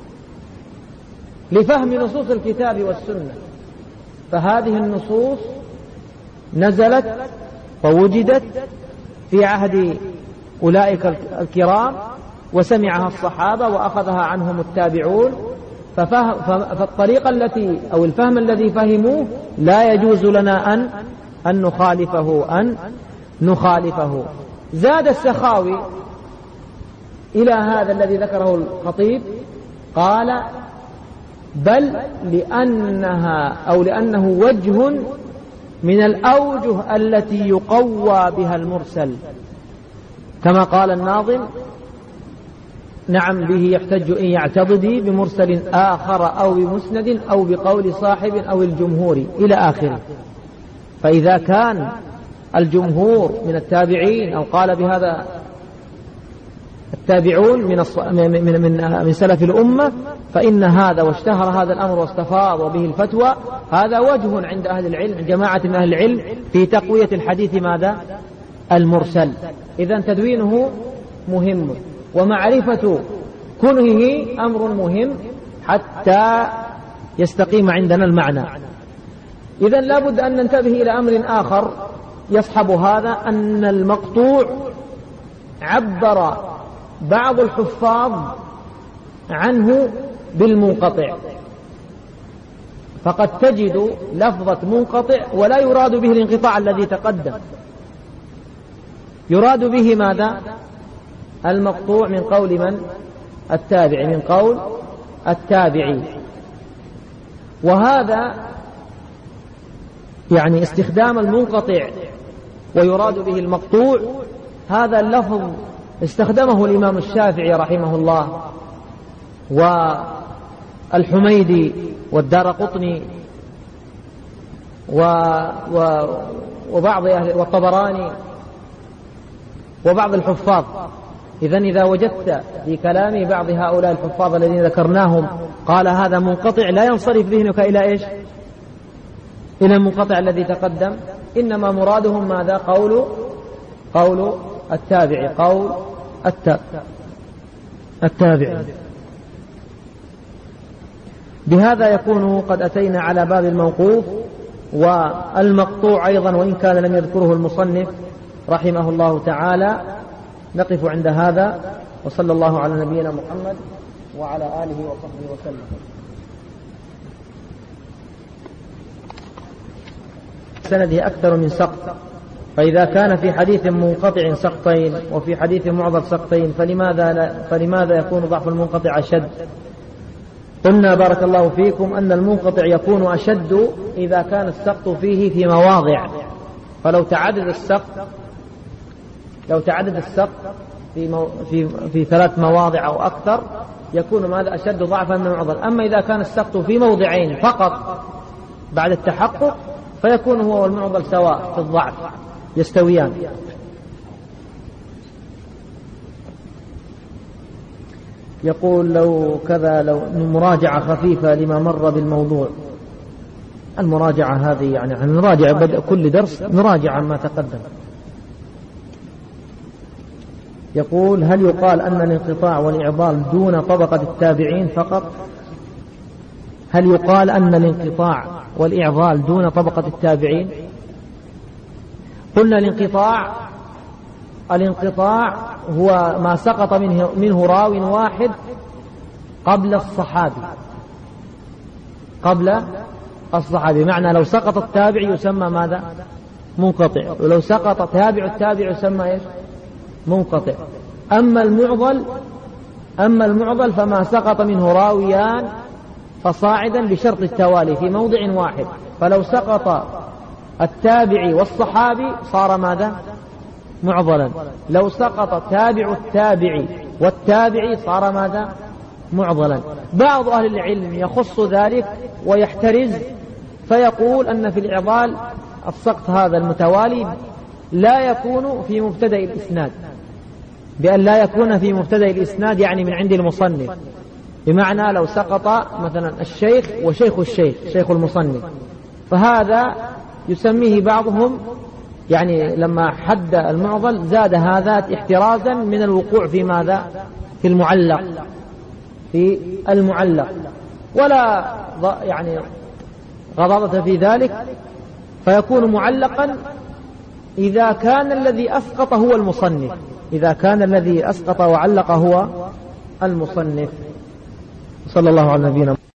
لفهم نصوص الكتاب والسنة، فهذه النصوص نزلت ووجدت في عهد أولئك الكرام وسمعها الصحابة وأخذها عنهم التابعون، فالطريقة التي أو الفهم الذي فهموه لا يجوز لنا أن نخالفه. زاد السخاوي إلى هذا الذي ذكره الخطيب، قال بل لأنه وجه من الأوجه التي يقوى بها المرسل، كما قال الناظم نعم به يحتج إن يعتضدي بمرسل آخر أو بمسند أو بقول صاحب أو الجمهور إلى آخره. فإذا كان الجمهور من التابعين أو قال بهذا التابعون من سلف الأمة، فإن هذا واشتهر هذا الأمر واستفاض به الفتوى، هذا وجه عند أهل العلم، جماعة من أهل العلم، في تقوية الحديث ماذا؟ المرسل. إذن تدوينه مهم، ومعرفة كنهه أمر مهم حتى يستقيم عندنا المعنى. إذن لا بد أن ننتبه إلى أمر آخر يصحب هذا، أن المقطوع عبر بعض الحفاظ عنه بالمنقطع، فقد تجد لفظة منقطع ولا يراد به الانقطاع الذي تقدم، يراد به ماذا؟ المقطوع من قول من؟ التابع، من قول التابعي. وهذا يعني استخدام المنقطع ويراد به المقطوع، هذا اللفظ استخدمه الإمام الشافعي رحمه الله والحميدي والدارقطني وبعض والطبراني وبعض الحفاظ. إذا وجدت في كلام بعض هؤلاء الحفاظ الذين ذكرناهم قال هذا منقطع، لا ينصرف ذهنك إلى إيش؟ إلى المنقطع الذي تقدم، إنما مرادهم ماذا؟ قول التابعي، قول التابعي. بهذا يكون قد أتينا على باب الموقوف والمقطوع أيضا، وإن كان لم يذكره المصنف رحمه الله تعالى. نقف عند هذا، وصلى الله على نبينا محمد وعلى آله وصحبه وسلم. سنده أكثر من سقط، فإذا كان في حديث منقطع سقطين وفي حديث معضل سقطين فلماذا يكون ضعف المنقطع أشد؟ قلنا بارك الله فيكم أن المنقطع يكون أشد إذا كان السقط فيه في مواضع، فلو تعدد السقط في 3 مواضع أو أكثر يكون ماذا؟ أشد ضعفا من المعضل. أما إذا كان السقط في موضعين فقط بعد التحقق فيكون هو والمعضل سواء في الضعف، يستويان. يقول لو مراجعة خفيفة لما مر بالموضوع. المراجعة هذه يعني نراجع بدء كل درس، نراجع ما تقدم. يقول هل يقال أن الانقطاع والإعضال دون طبقة التابعين فقط؟ هل يقال أن الانقطاع والإعضال دون طبقة التابعين؟ قلنا الانقطاع هو ما سقط منه راو واحد قبل الصحابي، معنى لو سقط التابع يسمى ماذا؟ منقطع، ولو سقط تابع التابع يسمى ايش؟ منقطع. أما المعضل فما سقط منه راويان فصاعدا بشرط التوالي في موضع واحد، فلو سقط التابع والصحابي صار ماذا؟ معضلا. لو سقط تابع التابع والتابع صار ماذا؟ معضلا. بعض أهل العلم يخص ذلك ويحترز فيقول أن في الإعضال السقط هذا المتوالي لا يكون في مبتدأ الإسناد، بأن لا يكون في مبتدأ الإسناد يعني من عند المصنف، بمعنى لو سقط مثلا الشيخ وشيخ الشيخ شيخ المصنف، فهذا يسميه بعضهم يعني لما حد المعضل زاد هذا احترازا من الوقوع في ماذا؟ في المعلق، ولا يعني غضاضة في ذلك، فيكون معلقا إذا كان الذي أسقط هو المصنف، إذا كان الذي أسقط وعلق هو المصنف. صلى الله على نبينا